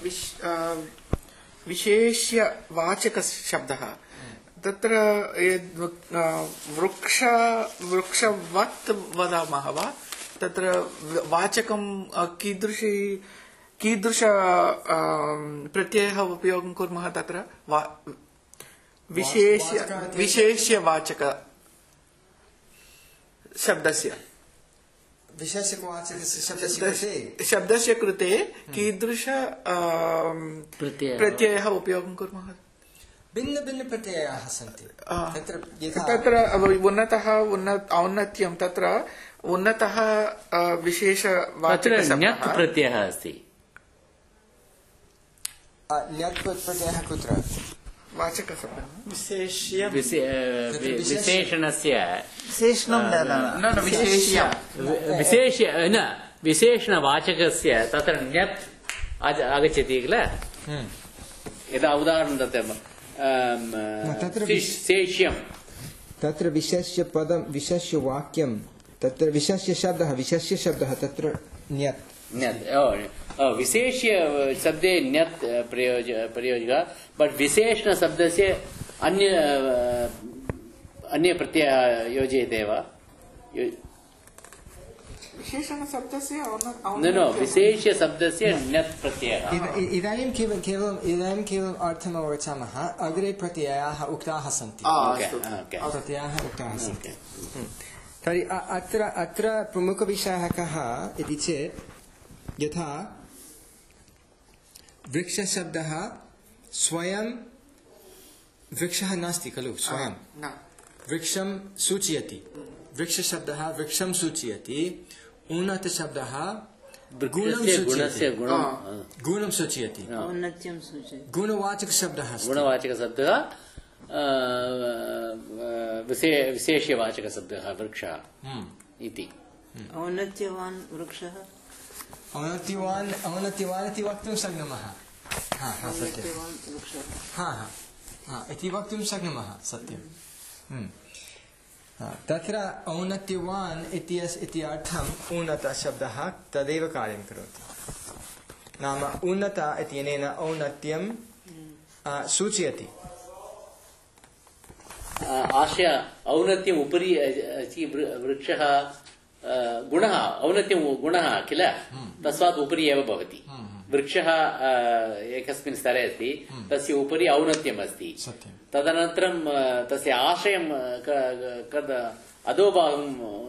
विशेष्यवाचकशब्दः तत्र वृक्ष वृक्षवत् वदामः वा तत्र वाचकं कीदृशी कीदृश प्रत्ययः उपयोगं कुर्मः तत्र विशेष्य विशेष्यवाचक शब्दस्य शब्दस्य कृते कीदृश प्रत्ययः उपयोगं कुर्मः भिन्न भिन्न प्रत्ययाः सन्ति तत्र उन्नतः औन्नत्यं तत्र उन्नतः विशेषवाचकशब्दः प्रत्ययः अस्ति न्यत् प्रत्ययः कुत्र वाचकशब्दः विशेष्य विशेषणस्य विशेषणं न न विशेष्य विशेष्य न विशेषणवाचकस्य तत्र न्यत् आगच्छति किल यदा उदाहरणं दत्तं विशेष्यं तत्र विशेष्य पदं विशेष्य वाक्यं तत्र विशेष्य शब्दः विशेष्य शब्दः तत्र न्यत् न्यत् विशेष्य शब्दे न्यत् प्रयोज प्रयोजकः बट् विशेषण शब्दस्य अन्य अन्य प्रत्ययः योजयते वा विशेषण शब्दस्य न न विशेष्य शब्दस्य न्यत् प्रत्ययः इदानीं केवलं केवलम् इदानीं केवलम् अर्थम् अवगच्छामः अग्रे प्रत्ययाः उक्ताः सन्ति प्रत्ययाः उक्ताः सन्ति तर्हि अत्र अत्र प्रमुखविषयः कः इति चेत् यथा वृक्षशब्दः स्वयं वृक्षः नास्ति खलु स्वयं वृक्षं सूचयति वृक्षशब्दः वृक्षं सूचयति उन्नतशब्दः गुणं सूचयति गुणवाचकशब्दः गुणवाचकशब्दः विशेष्यवाचकशब्दः वृक्षः इति औन्नत्यवान् वृक्षः औन्नत्यवान् औन्नत्यवान् इति वक्तुं शक्नुमः इति वक्तुं शक्नुमः सत्यं तत्र औन्नत्यवान् इति अर्थम् उन्नतशब्दः तदेव कार्यं करोति नाम उन्नत इत्यनेन औन्नत्यं सूचयति आशय औन्नत्यम् उपरि वृक्षः गुणः औन्नत्यं गुणः किल तस्मात् उपरि एव भवति वृक्षः एकस्मिन् स्तरे अस्ति तस्य उपरि औन्नत्यम् अस्ति तदनन्तरं तस्य आशयं कद अधोभागं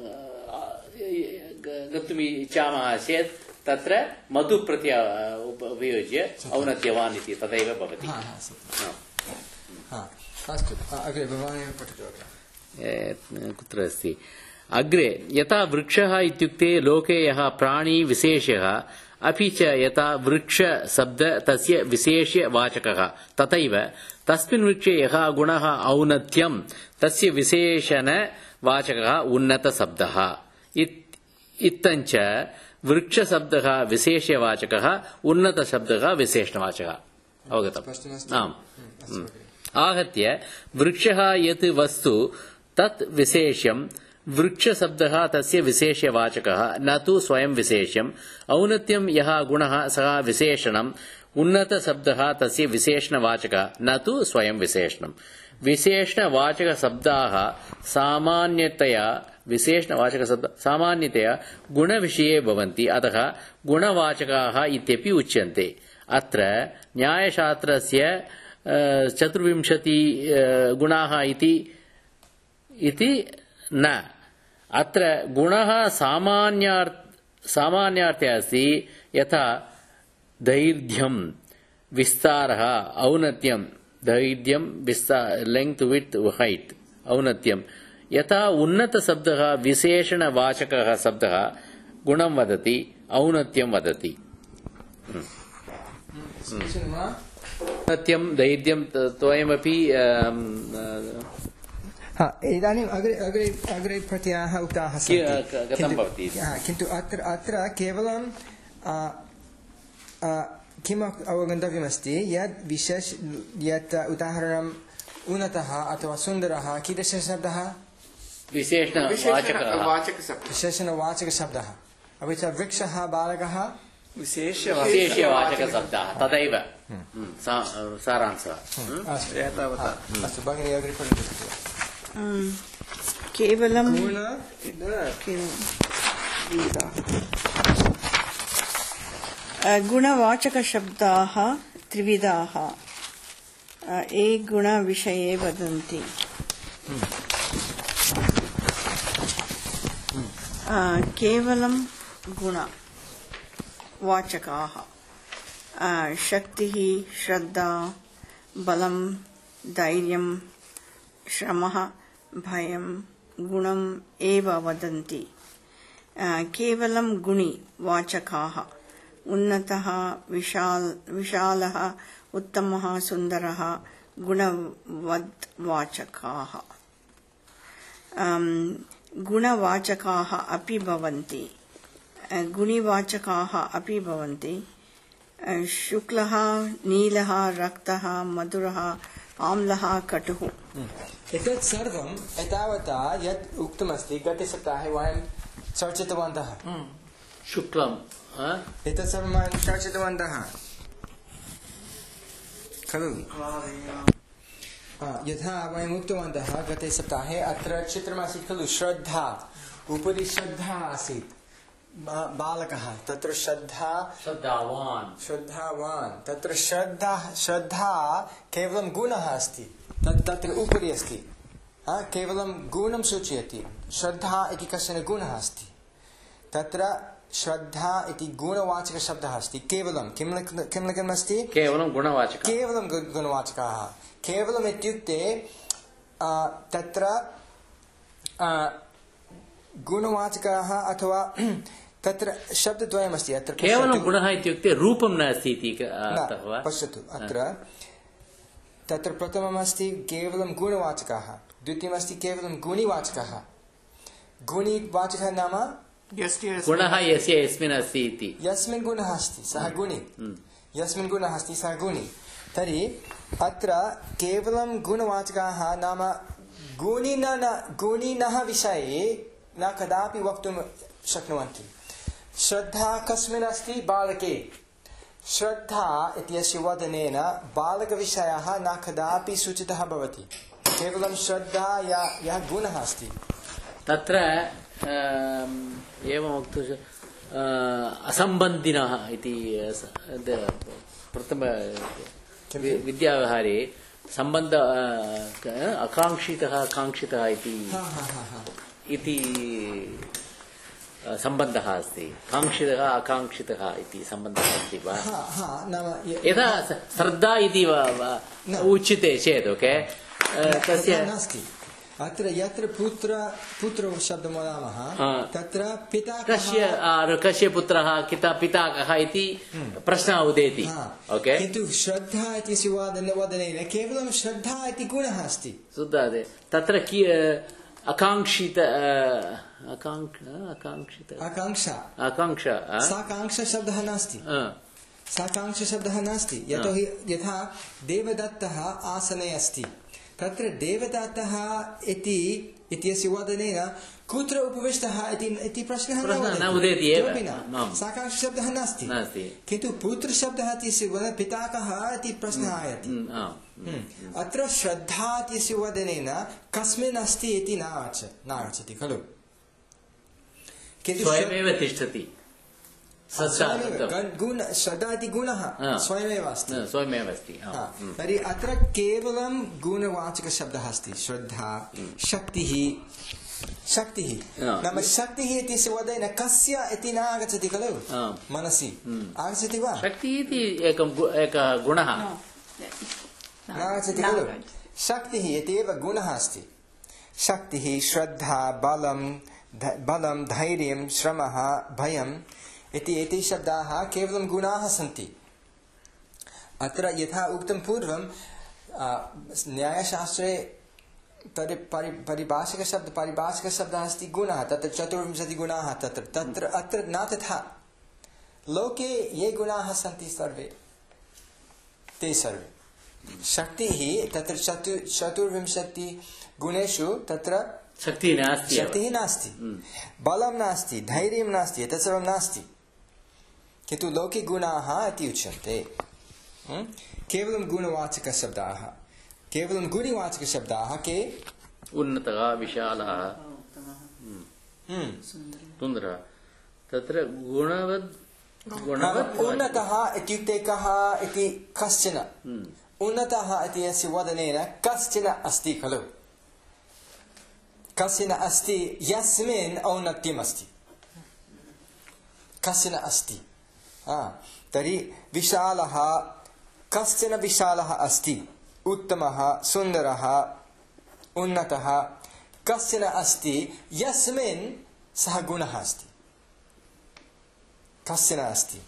गन्तुम् इच्छामः चेत् तत्र मधु प्रत्यय उपयुज्य औन्नत्यवान् इति तदैव भवति कुत्र अस्ति अग्रे यथा वृक्षः इत्युक्ते लोके यः प्राणी विशेषः अपि च यथा वृक्ष शब्द तस्य विशेष्यवाचकः तथैव तस्मिन् वृक्षे यः गुणः औन्नत्यं तस्य विशेषणवाचकः उन्नतशब्दः इत्थञ्च वृक्षशब्दः विशेष्यवाचकः उन्नतशब्दः विशेषणवाचकः अवगतम् आम् आहत्य वृक्षः यत् वस्तु तत् विशेष्यं वृक्षशब्दः तस्य विशेष्यवाचकः न तु स्वयं विशेष्यम् औन्नत्यं यः गुणः सः विशेषणम् उन्नतशब्दः तस्य विशेषणवाचकः न तु स्वयं विशेषणम् विशेषणवाचकशब्दाः सामान्यतया विशेषणवाचकशब्द सामान्यतया गुणविषये भवन्ति अतः गुणवाचकाः इत्यपि उच्यन्ते अत्र न्यायशास्त्रस्य चतुर्विंशति गुणाः इति इति न अत्र गुणः सामान्यार्थ सामान्यार्थे अस्ति यथा दैर्घ्यं विस्तारः औन्नत्यं दैर्घ्यं विस्तार लेंथ विड्थ हाइट औन्नत्यं यथा उन्नतशब्दः विशेषणवाचकः शब्दः गुणं वदति औन्नत्यं वदति औन्नत्यं दैर्घ्यं द्वयमपि इदानीम् अग्रे अग्रे अग्रे प्रत्ययाः उक्ताः कथं भवति किन्तु अत्र अत्र केवलं किम् अवगन्तव्यमस्ति यत् विशेष यत् उदाहरणम् उन्नतः अथवा सुन्दरः कीदृशशब्दः विशेषणवाचकः विशेषणवाचकशब्दः अपि च वृक्षः बालकः विशेषवाचकशब्दः तदैव सारांशः अस्तु भगिनी अग्रे पठतु केवलं गुणवाचकशब्दाः त्रिविधाः ये गुणविषये वदन्ति केवलं गुणवाचकाः शक्तिः श्रद्धा बलं धैर्यं श्रमः भयं गुणम् एव वदन्ति केवलं गुणवाचकाः उन्नतः विशाल विशालः उत्तमः सुन्दरः गुणवद्वाचकाः गुणवाचकाः अपि भवन्ति गुणिवाचकाः अपि भवन्ति शुक्लः नीलः रक्तः मधुरः आम्लः कटुः एतत् सर्वम् एतावता यत् उक्तमस्ति गते सप्ताहे वयं चर्चितवन्तः शुक्लं एतत् सर्वं वयं चर्चितवन्तः खलु यथा वयम् उक्तवन्तः गते सप्ताहे अत्र चित्रमासीत् खलु श्रद्धा उपरि श्रद्धा आसीत् बालकः तत्र श्रद्धा श्रद्धावान् श्रद्धावान् तत्र श्रद्धा श्रद्धा केवलं गुणः अस्ति तत् तत्र उपरि अस्ति केवलं गुणं सूचयति श्रद्धा इति कश्चन गुणः अस्ति तत्र श्रद्धा इति गुणवाचकशब्दः अस्ति केवलं किं किं लिखितम् अस्ति केवलं गुणवाचकः केवलं गुणवाचकः केवलम् इत्युक्ते तत्र गुणवाचकः अथवा तत्र शब्दद्वयमस्ति अत्र केवलं गुणः इत्युक्ते रूपं नास्ति इति अर्थः वा पश्यतु अत्र तत्र प्रथममस्ति केवलं गुणवाचकः द्वितीयमस्ति केवलं गुणिवाचकः गुणिवाचकः नाम गुणः यस्य यस्मिन् अस्ति इति यस्मिन् गुणः अस्ति सः गुणि यस्मिन् गुणः अस्ति सः गुणि तर्हि अत्र केवलं गुणवाचकाः नाम गुणिनः गुणिनः विषये न कदापि वक्तुं शक्नुवन्ति श्रद्धा कस्मिन् अस्ति बालके श्रद्धा इत्यस्य वदनेन बालकविषयः न कदापि सूचितः भवति केवलं श्रद्धा या यः गुणः अस्ति तत्र एवं वक्तुं असम्बन्धिनः इति प्रथम विद्याव्यवहारे सम्बन्ध अकाङ्क्षितः काङ्क्षितः इति इति सम्बन्धः अस्ति काङ्क्षितः अकाङ्क्षितः इति सम्बन्धः अस्ति वा यदा श्रद्धा इति उच्यते चेत् ओके तस्य नास्ति अत्र यत्र पुत्र पुत्र शब्दं वदामः तत्र पिता कस्य कस्य पुत्रः पिता कः इति प्रश्नः उदेति ओके किन्तु श्रद्धा इति वदनेन केवलं श्रद्धा इति गुणः अस्ति तत्र अकाङ्क्षित अकाङ्क्षित आकाङ्क्षा आकाङ्क्षा साकाङ्क्षा शब्दः नास्ति साकाङ्क्षा शब्दः नास्ति यतोहि यथा देवदत्तः आसने अस्ति तत्र देवदत्तः इति इत्यस्य वदनेन कुत्र उपविष्टः इति प्रश्नः न उदेति एव साकाङ्क्षा शब्दः नास्ति किन्तु पुत्रशब्दः इत्यस्य वदने पिता कः इति प्रश्नः आयाति अत्र श्रद्धा इत्यस्य वदनेन कस्मिन् अस्ति इति न आगच्छति खलु स्वयमेव तिष्ठति श्रद्धा इति गुणः स्वयमेव अस्ति स्वयमेव अस्ति तर्हि अत्र केवलं गुणवाचकशब्दः अस्ति श्रद्धा शक्तिः शक्तिः हा। नाम शक्तिः इति वदेन कस्य इति न आगच्छति खलु हा। मनसि आगच्छति वा शक्तिः इति एकं गु- एकः गुणः न आगच्छति खलु शक्तिः इत्येव गुणः अस्ति शक्तिः श्रद्धा बलं ध- बलं धैर्यं श्रमः भयम् इति एते शब्दाः केवलं गुणाः सन्ति अत्र यथा उक्तं पूर्वं आ, न्यायशास्त्रे तर्हि परि परिभाषिकशब्द परिभाषिकशब्दः अस्ति गुणः तत्र चतुर्विंशतिगुणाः तत्र तत्र अत्र न तथा लोके ये गुणाः सन्ति सर्वे ते सर्वे शक्तिः तत्र चतु चतुर्विंशति गुणेषु तत्र शक्तिः नास्ति एव। शक्तिः नास्ति बलं नास्ति धैर्यं नास्ति एतत् सर्वं नास्ति किन्तु लोके गुणाः इति उच्यन्ते हं? केवलं गुणवाचकशब्दाः केवलं गुणवाचकशब्दाः के उन्नतः विशालः हं। सुन्दरः तत्र गुणवद् गुणवद् उन्नतः इत्युक्ते कः इति कश्चन उन्नतः इति अस्य वदनेन कश्चन अस्ति खलु कश्चन अस्ति यस्मिन् औन्नत्यम् अस्ति कश्चन अस्ति हा, तर्हि विशालः कश्चन विशालः अस्ति उत्तमः सुन्दरः उन्नतः कश्चन अस्ति यस्मिन् सः गुणः अस्ति कश्चन अस्ति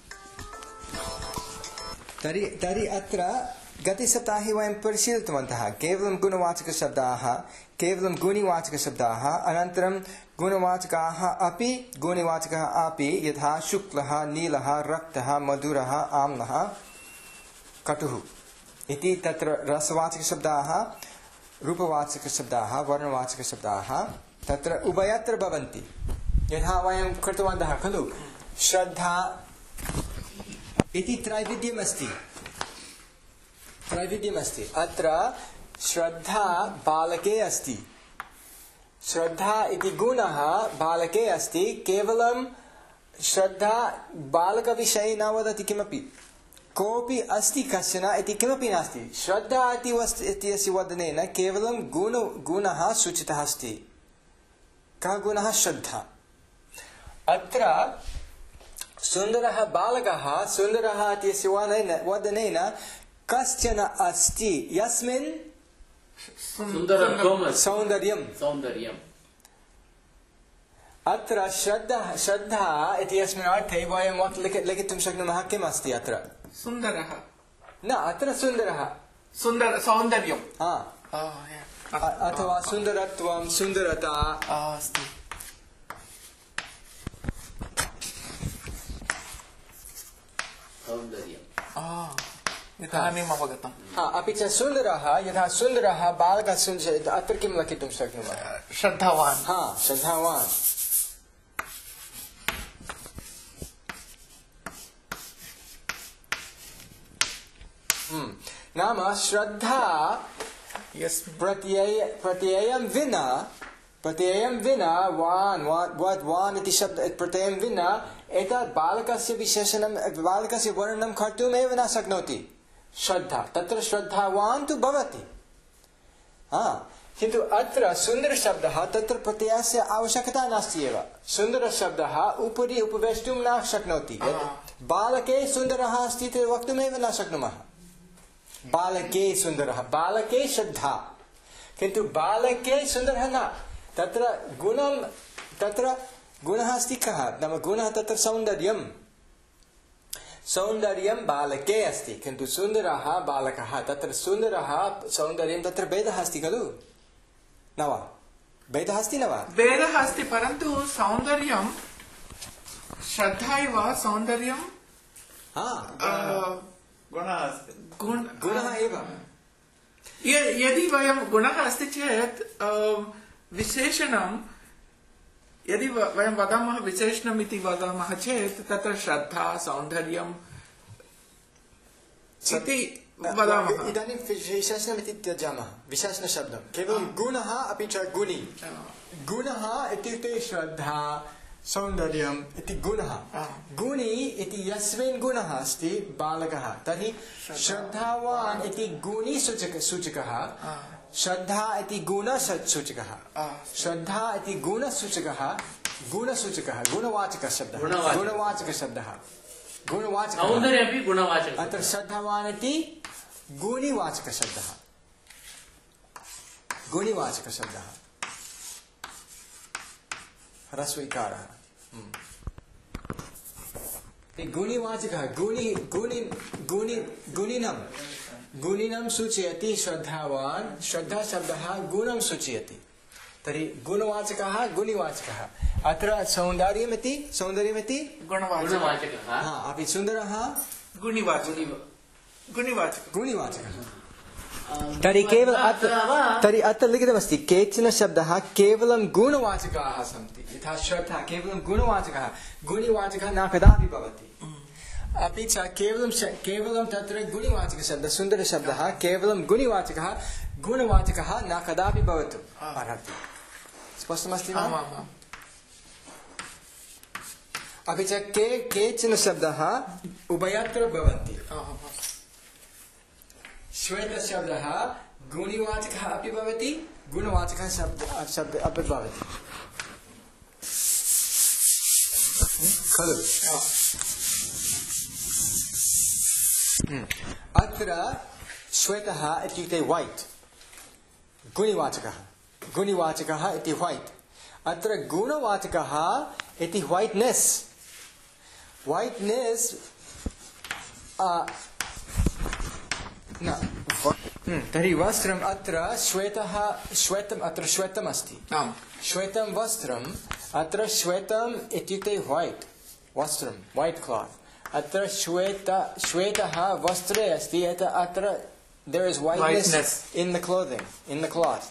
तर्हि तर्हि अत्र गतसप्ताहे वयं परिशीलितवन्तः केवलं गुणवाचकशब्दाः केवलं गुणिवाचकशब्दाः अनन्तरं गुणवाचकाः अपि गुणिवाचकः अपि यथा शुक्लः नीलः रक्तः मधुरः आम्लः कटुः इति तत्र रसवाचकशब्दाः रूपवाचकशब्दाः वर्णवाचकशब्दाः तत्र उभयत्र भवन्ति यथा वयं कृतवन्तः खलु श्रद्धा इति त्रैविध्यमस्ति त्रैविध्यमस्ति अत्र श्रद्धा बालके अस्ति श्रद्धा इति गुणः बालके अस्ति केवलं श्रद्धा बालकविषये न वदति किमपि कोऽपि अस्ति कश्चन इति किमपि नास्ति श्रद्धा इति वस्तु इत्यस्य वदनेन केवलं गुण गुणः सूचितः अस्ति कः गुणः श्रद्धा अत्र सुन्दरः बालकः सुन्दरः इत्यस्य वदनेन वदनेन कश्चन अस्ति यस्मिन् सुन्दरत्वम् सौन्दर्यं सौन्दर्यम् अत्र श्रद्धा श्रद्धा इत्यस्मिन् अर्थे वयं वक् लिख लिखितुं शक्नुमः किम् अस्ति अत्र सुन्दरः न अत्र सुन्दरः सुन्दर सौन्दर्यं हा Oh, yeah. अ- अथवा सुन्दरत्वं सुन्दरता Ah, अस्ति सौन्दर्यम् Ah, इदानीम् अवगतम् हा अपि च सुन्दरः यथा सुन्दरः बालकः सुन्दरः अत्र किं लिखितुं शक्नुमः श्रद्धावान् हा श्रद्धावान् हम्म, नाम श्रद्धा यस्मिन् प्रत्यय प्रत्ययं विना प्रत्ययं विना वान् वान् वद् वान् इति शब्द प्रत्ययं विना एतत् बालकस्य विशेषणं बालकस्य वर्णनं कर्तुमेव न शक्नोति श्रद्धा तत्र श्रद्धावान् तु भवति हा किन्तु अत्र सुन्दरशब्दः तत्र प्रत्ययस्य आवश्यकता नास्ति एव सुन्दरशब्दः उपरि उपवेष्टुं न शक्नोति बालके सुन्दरः अस्ति इति वक्तुमेव न शक्नुमः बालके सुन्दरः बालके श्रद्धा किन्तु बालके सुन्दरः न तत्र गुणं तत्र गुणः अस्ति कः नाम गुणः तत्र सौन्दर्यं सौन्दर्यं बालके अस्ति किन्तु सुन्दरः बालकः तत्र सुन्दरः सौन्दर्यं तत्र भेदः अस्ति खलु न वा भेदः अस्ति न वा भेदः अस्ति परन्तु सौन्दर्यं श्रद्धा इव सौन्दर्यं हा गुणः अस्ति गुण गुणः एव य- यदि वयं गुणः अस्ति चेत् अ, विशेषणं यदि व- वयं वदामः विशेषणम् इति वदामः चेत् तत्र श्रद्धा सौन्दर्यम् इति वदामः इदानीं विशेषणमिति त्यजामः विशेषणशब्दं केवलं गुणः अपि च गुणि गुणः इत्युक्ते श्रद्धा सौन्दर्यम् इति गुणः गुणि इति यस्मिन् गुणः अस्ति बालकः तर्हि श्रद्धावान् इति गुणि सूचक सूचकः श्रद्धा इति गुणसूचकः श्रद्धा इति गुणसूचकः गुणसूचकः गुणवाचकः शब्दः गुणवाचकः। गुणवाचकः शब्दः गुणवाचकः सौन्दर्य अपि गुणवाचकः अत्र श्रद्धावान् इति गुणिवाचकः शब्दः गुणिवाचकः शब्दः ह्रस्वइकारः गुणिवाचकः गुणि गुणि गुणि गुणिनं गुणिनं सूचयति श्रद्धावान् श्रद्धा शब्दः गुणं सूचयति तर्हि गुणवाचकः गुणिवाचकः अत्र सौन्दर्यमिति सौन्दर्यमिति गुणवाचकः हा अपि सुन्दरः गुणिवाचकः गुणिवाचकः गुणिवाचकः तर्हि केवल अत्र तर्हि अत्र लिखितमस्ति केचन शब्दाः केवलं गुणवाचकाः सन्ति यथा श्रद्धा केवलं गुणवाचकः गुणिवाचकः न कदापि भवति अपि च केवलं केवलं तत्र गुणिवाचकशब्दः सुन्दरशब्दः केवलं गुणिवाचकः गुणवाचकः न कदापि भवितुम् अर्हति स्पष्टमस्ति वा अपि च के केचन शब्दाः उभयत्र भवन्ति श्वेतशब्दः गुणिवाचकः अपि भवति गुणवाचकः शब्द शब्द अपि भवति खलु अत्र श्वेतः इत्युक्ते वैट् गुणिवाचकः गुणिवाचकः इति वैट् अत्र गुणवाचकः इति वैट्नेस् वैट्नेस् न तर्हि वस्त्रम् अत्र श्वेतः श्वेतम् अत्र श्वेतम् अस्ति श्वेतं वस्त्रम् अत्र श्वेतम् इत्युक्ते वैट् वस्त्रं वैट् क्लात् अत्र श्वेत श्वेतः वस्त्रे अस्ति यत् अत्र there is whiteness, whiteness in the clothing in the cloth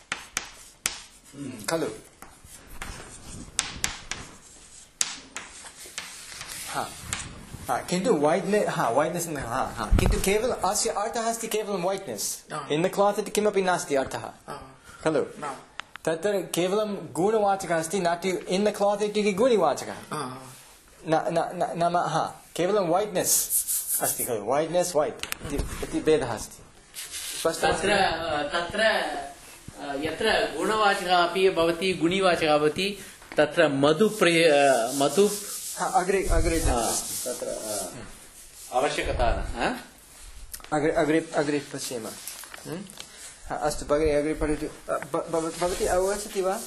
खलु हा हा किन्तु whiteness हा whiteness हा हा किन्तु केवल अस्य अर्थः अस्ति केवलं whiteness in the cloth इति किमपि नास्ति अर्थः खलु तत्र केवलं गुणवाचकः अस्ति न तु in the cloth इति गुणिवाचकः न न नाम हा केवलं whiteness अस्ति खलु whiteness white इति भेदः अस्ति तत्र तत्र यत्र गुणवाचकः अपि भवति गुणिवाचकः भवति तत्र मधु मधु अग्रे अग्रे तत्र आवश्यकता अग्रे अग्रे अग्रे पश्येम अस्तु भगिनी अग्रे पठतु भवती अवगच्छति वा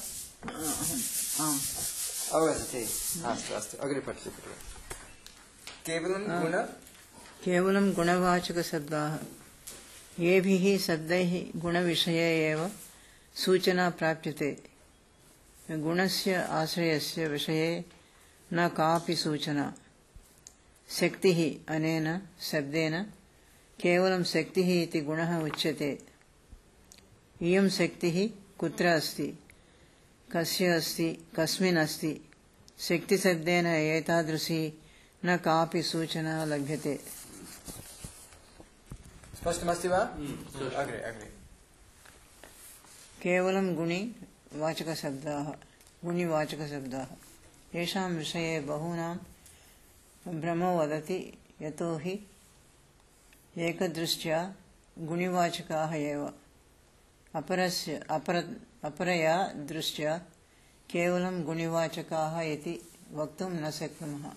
अवगच्छति अस्तु अस्तु अग्रे पठतु केवलं गुण केवलं गुणवाचकशब्दाः येभिः शब्दैः गुणविषये एव सूचना प्राप्यते गुणस्य आश्रयस्य विषये न कापि सूचना शक्तिः अनेन शब्देन केवलं शक्तिः इति गुणः उच्यते इयं शक्तिः कुत्र अस्ति कस्य अस्ति कस्मिन् अस्ति शक्तिशब्देन एतादृशी न कापि सूचना लभ्यते स्पष्टमस्ति वा अग्रे अग्रे केवलं गुणि वाचकशब्दाः गुणिवाचकशब्दाः येषां विषये बहूनां भ्रमो वदति यतो हि एकदृष्ट्या गुणिवाचकाः एव अपरस्य अपर अपरया दृष्ट्या केवलं गुणिवाचकाः इति वक्तुं न शक्नुमः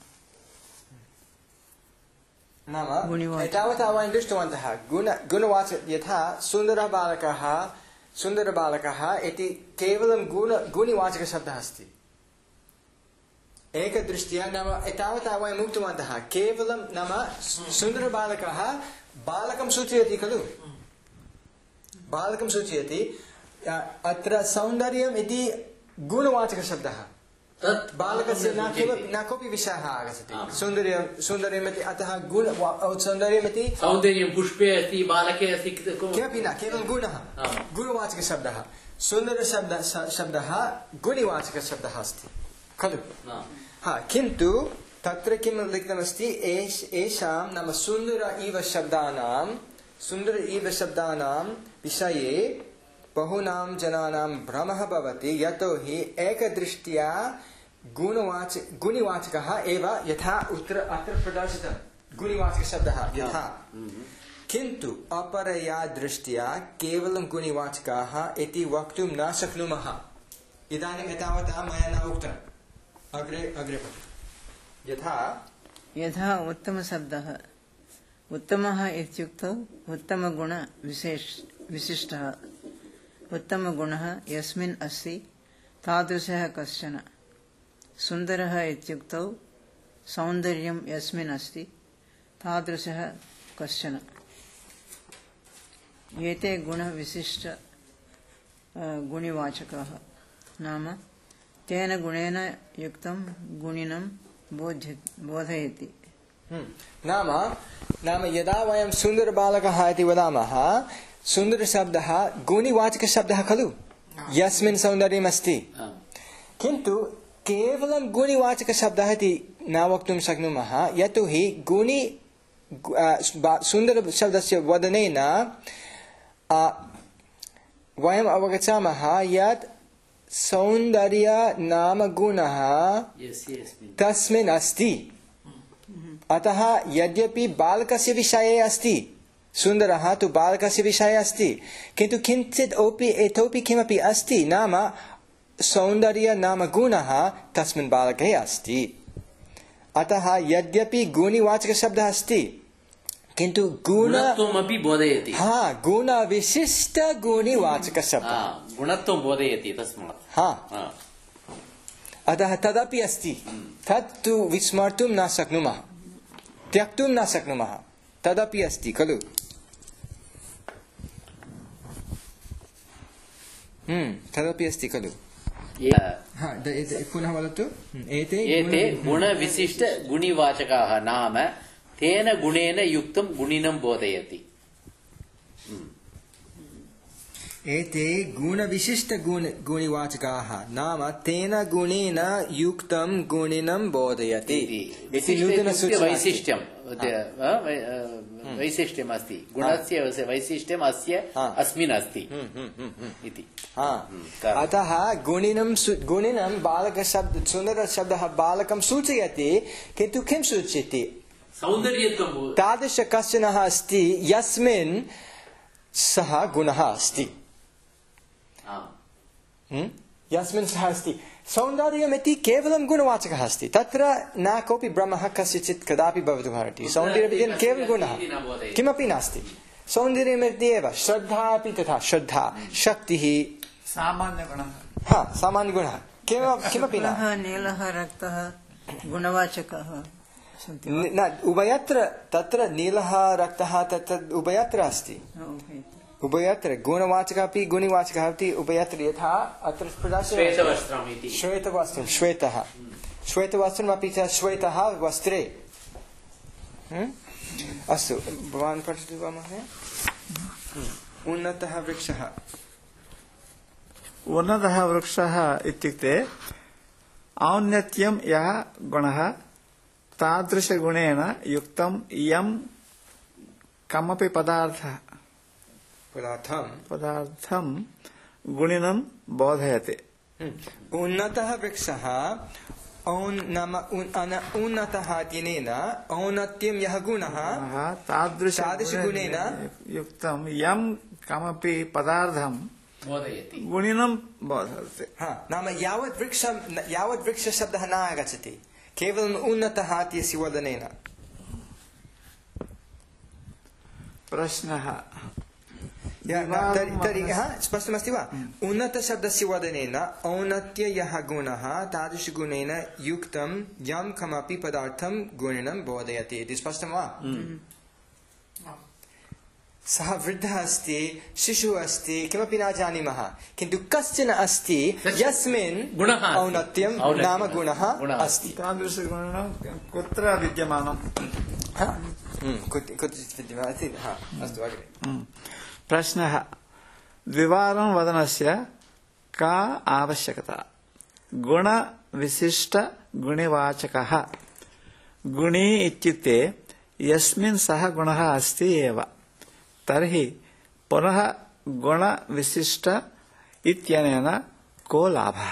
नाम एतावता वयं दृष्टवन्तः गुण गुणवाचक यथा सुन्दरः बालकः सुन्दरबालकः इति केवलं गुण गुणिवाचकशब्दः अस्ति एकदृष्ट्या नाम एतावता वयम् उक्तवन्तः केवलं नाम सुन्दरबालकः बालकं सूचयति खलु बालकं सूचयति अत्र सौन्दर्यम् इति गुणवाचकशब्दः तत् बालकस्य न किमपि न कोऽपि विषयः आगच्छति सौन्दर्यं सौन्दर्यमिति अतः गुण सौन्दर्यमिति सौन्दर्यं पुष्पे अस्ति बालके अस्ति किमपि न केवलं गुणः गुणवाचकशब्दः सुन्दरशब्दः शब्दः गुणिवाचकशब्दः अस्ति खलु हा किन्तु तत्र किं लिखितमस्ति एषां नाम सुन्दर इव शब्दानां सुन्दर इव शब्दानां विषये बहूनां जनानां भ्रमः भवति यतो हि एकदृष्ट्या गुणवाच गुणिवाचकः एव यथा उत्तर अत्र प्रदर्शितं गुणिवाचकशब्दः यथा किन्तु अपरया दृष्ट्या केवलं गुणिवाचकाः इति वक्तुं न शक्नुमः। इदानीम् एतावता मया न उक्तम्। अग्रे अग्रे पठतु। यथा यथा उत्तमशब्दः उत्तमः इत्युक्तौ उत्तमगुणविशेष विशिष्टः उत्तमगुणः यस्मिन् अस्ति तादृशः कश्चन। सुन्दरः इत्युक्तौ सौन्दर्यं यस्मिन् अस्ति तादृशः कश्चन। एते गुणविशिष्ट गुणिवाचकाः नाम तेन गुणेन युक्तं गुणिनं बोध्य बोधयति। नाम नाम यदा वयं सुन्दरबालकः इति वदामः, सुन्दरशब्दः गुणिवाचकशब्दः खलु, यस्मिन् सौन्दर्यम् अस्ति। किन्तु केवलं गुणिवाचकशब्दः इति न वक्तुं शक्नुमः, यतोहि गुणि सुन्दरशब्दस्य वदनेन वयम् अवगच्छामः यत् सौन्दर्य नाम गुणः तस्मिन् अस्ति। अतः यद्यपि बालकस्य विषये अस्ति, सुन्दरः तु बालकस्य विषये अस्ति, किन्तु किञ्चित् अपि इतोपि किमपि अस्ति, नाम सौन्दर्य नाम गुणः तस्मिन् बालके अस्ति। अतः यद्यपि गुणिवाचकशब्दः अस्ति, किन्तु गुणत्वमपि बोधयति। हा, गुणविशिष्ट गुणिवाचकशब्दः गुणत्वं बोधयति तस्मात्। हा, अतः तदपि अस्ति। तत्तु विस्मर्तुं न शक्नुमः, त्यक्तुं न शक्नुमः, तदपि अस्ति खलु। हम्म तदपि अस्ति खलु। पुनः वदतु। एते एते गुणविशिष्ट गुणिवाचकाः नाम तेन गुणेन युक्तं गुणिनं बोधयति। एते गुणविशिष्ट गुण गुणिवाचकाः नाम तेन गुणेन युक्तं गुणिनं बोधयति। इति नूतनसूचना। वैशिष्ट्यं वैशिष्ट्यम् अस्ति, गुणस्य वैशिष्ट्यम् अस्य अस्मिन् अस्ति इति। अतः गुणिनं गुणिनं बालकशब्द सुन्दरशब्दः बालकं सूचयति, किन्तु किं सूचयति? सौन्दर्यत्वं। तादृश कश्चनः अस्ति यस्मिन् सः गुणः अस्ति, यस्मिन् सः अस्ति। सौन्दर्यमिति केवलं गुणवाचकः अस्ति, तत्र न कोऽपि ब्रह्मः कस्यचित् कदापि भवितुमर्हति। सौन्दर्यमिति केवलं गुणः किमपि नास्ति। सौन्दर्यमिति एव। श्रद्धा अपि तथा, श्रद्धा शक्तिः सामान्यगुणः। हा, सामान्यगुणः किमपि न। नीलः रक्तः गुणवाचकः न, उभयत्र तत्र नीलः रक्तः तत्र उभयत्र अस्ति। उभयत्र गुणवाचकः अपि गुणिवाचकः अपि उभयत्र। यथा अत्र श्वेतवस्त्रम् श्वेतवस्त्रं श्वेतः श्वेतवस्त्रम् अपि च श्वेतः वस्त्रे। अस्तु, भवान् पठतु वा महोदय। उन्नतः वृक्षः। उन्नतः वृक्षः इत्युक्ते औन्नत्यं यः गुणः तादृशगुणेन युक्तं यं कमपि पदार्थः पदार्थं पदार्थं गुणिनं बोधयति। उन्नतः वृक्षः नाम उन्नतः इत्यनेन औन्नत्यं यः गुणः तादृशगुणेन युक्तं यं कमपि पदार्थं बोधयति, गुणिनं बोधयति। हा, नाम यावत् वृक्षं यावत् वृक्षशब्दः न आगच्छति, केवलम् उन्नतः इत्यस्य वदनेन। प्रश्नः तर्हि स्पष्टमस्ति वा? उन्नतशब्दस्य वदनेन औन्नत्य यः गुणः तादृशगुणेन युक्तं यं कमपि पदार्थं गुणिनं बोधयति इति स्पष्टं वा? सः वृद्धः अस्ति, शिशुः अस्ति, किमपि न जानीमः, किन्तु कश्चन अस्ति यस्मिन् औन्नत्यं नाम गुणः अस्ति। तादृशगुणः कुत्र विद्यमानम्? कुत्रचित् विद्यमानम् अस्ति। अस्तु, अग्रे। प्रश्नः द्विवारं वदनस्य का आवश्यकता? गुणविशिष्टगुणिवाचकः। गुणी इत्युक्ते यस्मिन् सः गुणः अस्ति एव। तर्हि पुनः गुणविशिष्ट इत्यनेन को लाभः?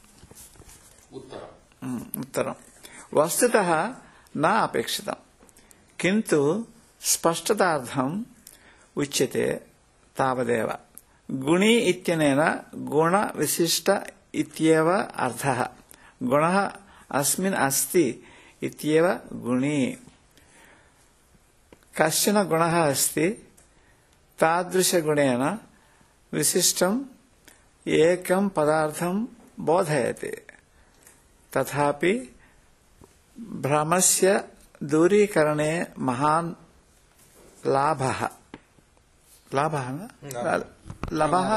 उत्तरं वस्तुतः न अपेक्षितं, किन्तु स्पष्टतार्थं उच्यते तावदेव। गुणी इत्यनेन गुणविशिष्ट इत्येव अर्थः। गुणः अस्मिन् अस्ति इत्येव गुणी। कश्चन गुणः अस्ति, तादृशगुणेन विशिष्टम् एकं पदार्थं बोधयति। तथापि भ्रमस्य दूरीकरणे महान् लाभः लाभः न लाभः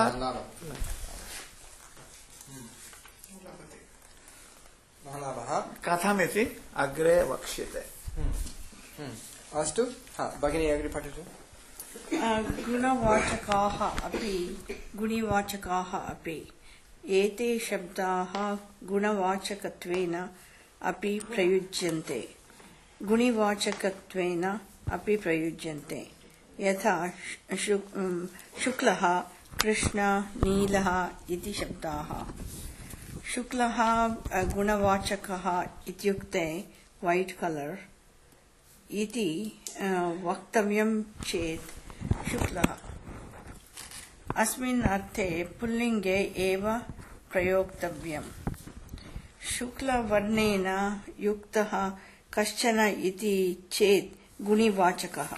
कथमिति अग्रे वक्ष्यते। अस्तु, भगिनी अग्रे पठतु। गुणवाचकाः अपि गुणिवाचकाः अपि एते शब्दाः गुणवाचकत्वेन अपि प्रयुज्यन्ते, गुणिवाचकत्वेन अपि प्रयुज्यन्ते। यथा शुक्लः, कृष्णः, नीलः इति शब्दाः। शुक्लः गुणवाचकः इत्युक्ते वैट् कलर् इति वक्तव्यं चेत् शुक्लः अस्मिन् अर्थे पुल्लिङ्गे एव प्रयोक्तव्यम्। शुक्लवर्णेन युक्तः कश्चन इति चेत् गुणिवाचकः।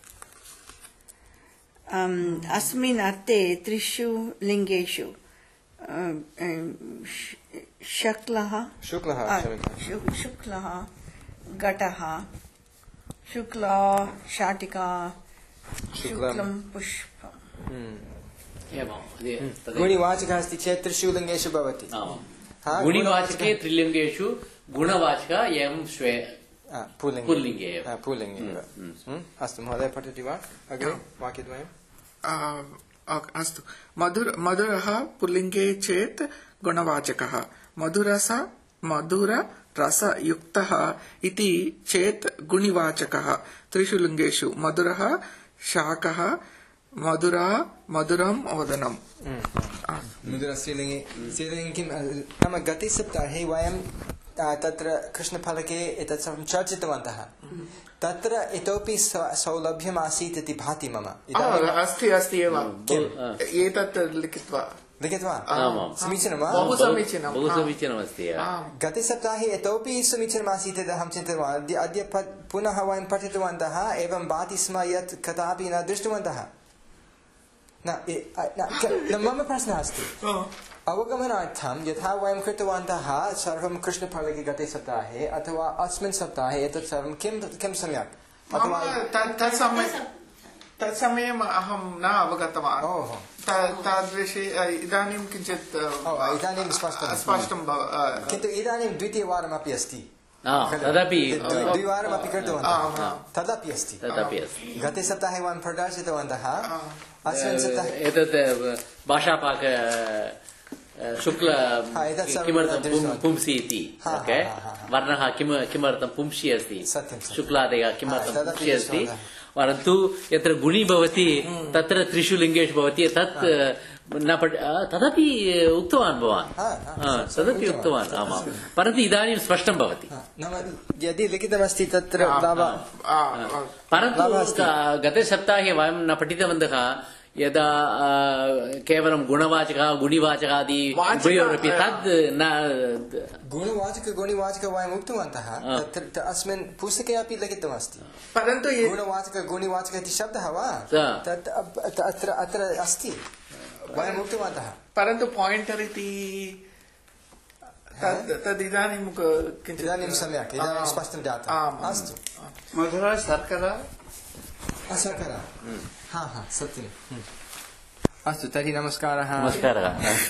अस्मिन् अर्थे त्रिषु लिङ्गेषु शुक्लः शुक्लः घटः, शुक्ला शाटिका, शुक्लं पुष्पम्। गुणिवाचकः अस्ति चेत् त्रिषु लिङ्गेषु भवति। गुणिवाचके त्रिलिङ्गेषु गुणवाचकः एवं स्वे पुल्लिङ्गे एव। पुल्लिङ्गे एव। अस्तु, महोदय पठति वा अग्रे वाक्यद्वयम्? अस्तु। मधुर मधुरः पुल्लिङ्गे चेत् गुणवाचकः, मधुरस मधुर रसयुक्तः इति चेत् गुणिवाचकः। त्रिषु लिङ्गेषु मधुरः, शाकः, मधुरा, मधुरम्, ओदनम्। मधुरस्त्रीलिङ्गे स्त्रीलिङ्गे किं नाम गते सप्ताहे वयं तत्र कृष्णफलके एतत् सर्वं चर्चितवन्तः। तत्र इतोपि सौलभ्यम् आसीत् इति भाति मम। अस्ति अस्ति एव एतत् लिखित्वा लिखित्वा समीचीनं वा? बहु समीचीनं, बहु समीचीनमस्ति। गते सप्ताहे इतोपि समीचीनमासीत् इति अहं चिन्तितवान्। अद्य पुनः वयं पठितवन्तः, एवं भाति स्म यत् कदापि न दृष्टवन्तः। न मम प्रश्नः अस्ति अवगमनार्थं, यथा वयं कृतवन्तः सर्वं कृष्णफलके गते सप्ताहे अथवा अस्मिन् सप्ताहे एतत् सर्वं किं किं सम्यक् अथवा तत्समये अहं न अवगतवान्। तादृशे इदानीं किञ्चित् इदानीं स्पष्टं किन्तु इदानीं द्वितीयवारमपि अस्ति, तदपि द्विवारमपि कृतवन्तः, तदपि अस्ति। गते सप्ताहे वयं प्रदर्शितवन्तः। अस्मिन् सप्ताहे एतत् भाषापाक शुक्ल किमर्थं पुंसि इति वर्णः किमर्थं पुंसि अस्ति, शुक्लादयः किमर्थं पुंसि अस्ति। परन्तु यत्र गुणि भवति तत्र त्रिषु लिङ्गेषु भवति, तत् न तदपि उक्तवान् भवान्, तदपि उक्तवान्। आमां, परन्तु इदानीं स्पष्टं भवति। यदि लिखितमस्ति तत्र परन्तु गते सप्ताहे वयं न पठितवन्तः यदा केवलं गुणवाचकः गुणिवाचकादि उभयोरपि तद् न गुणवाचक गुणिवाचक वयम् उक्तवन्तः। तत्र अस्मिन् पुस्तके अपि लिखितमस्ति, परन्तु गुणवाचक गुणिवाचक इति शब्दः वा तत् अत्र अत्र अस्ति, वयम् उक्तवन्तः। परन्तु पायिण्टर् इति तद् इदानीं इदानीं सम्यक्, इदानीं स्पष्टं जातम्। अस्तु, मधुरा शर्करा शर्करा, हा हा सत्यम्। अस्तु, तर्हि नमस्कारः। नमस्कारः।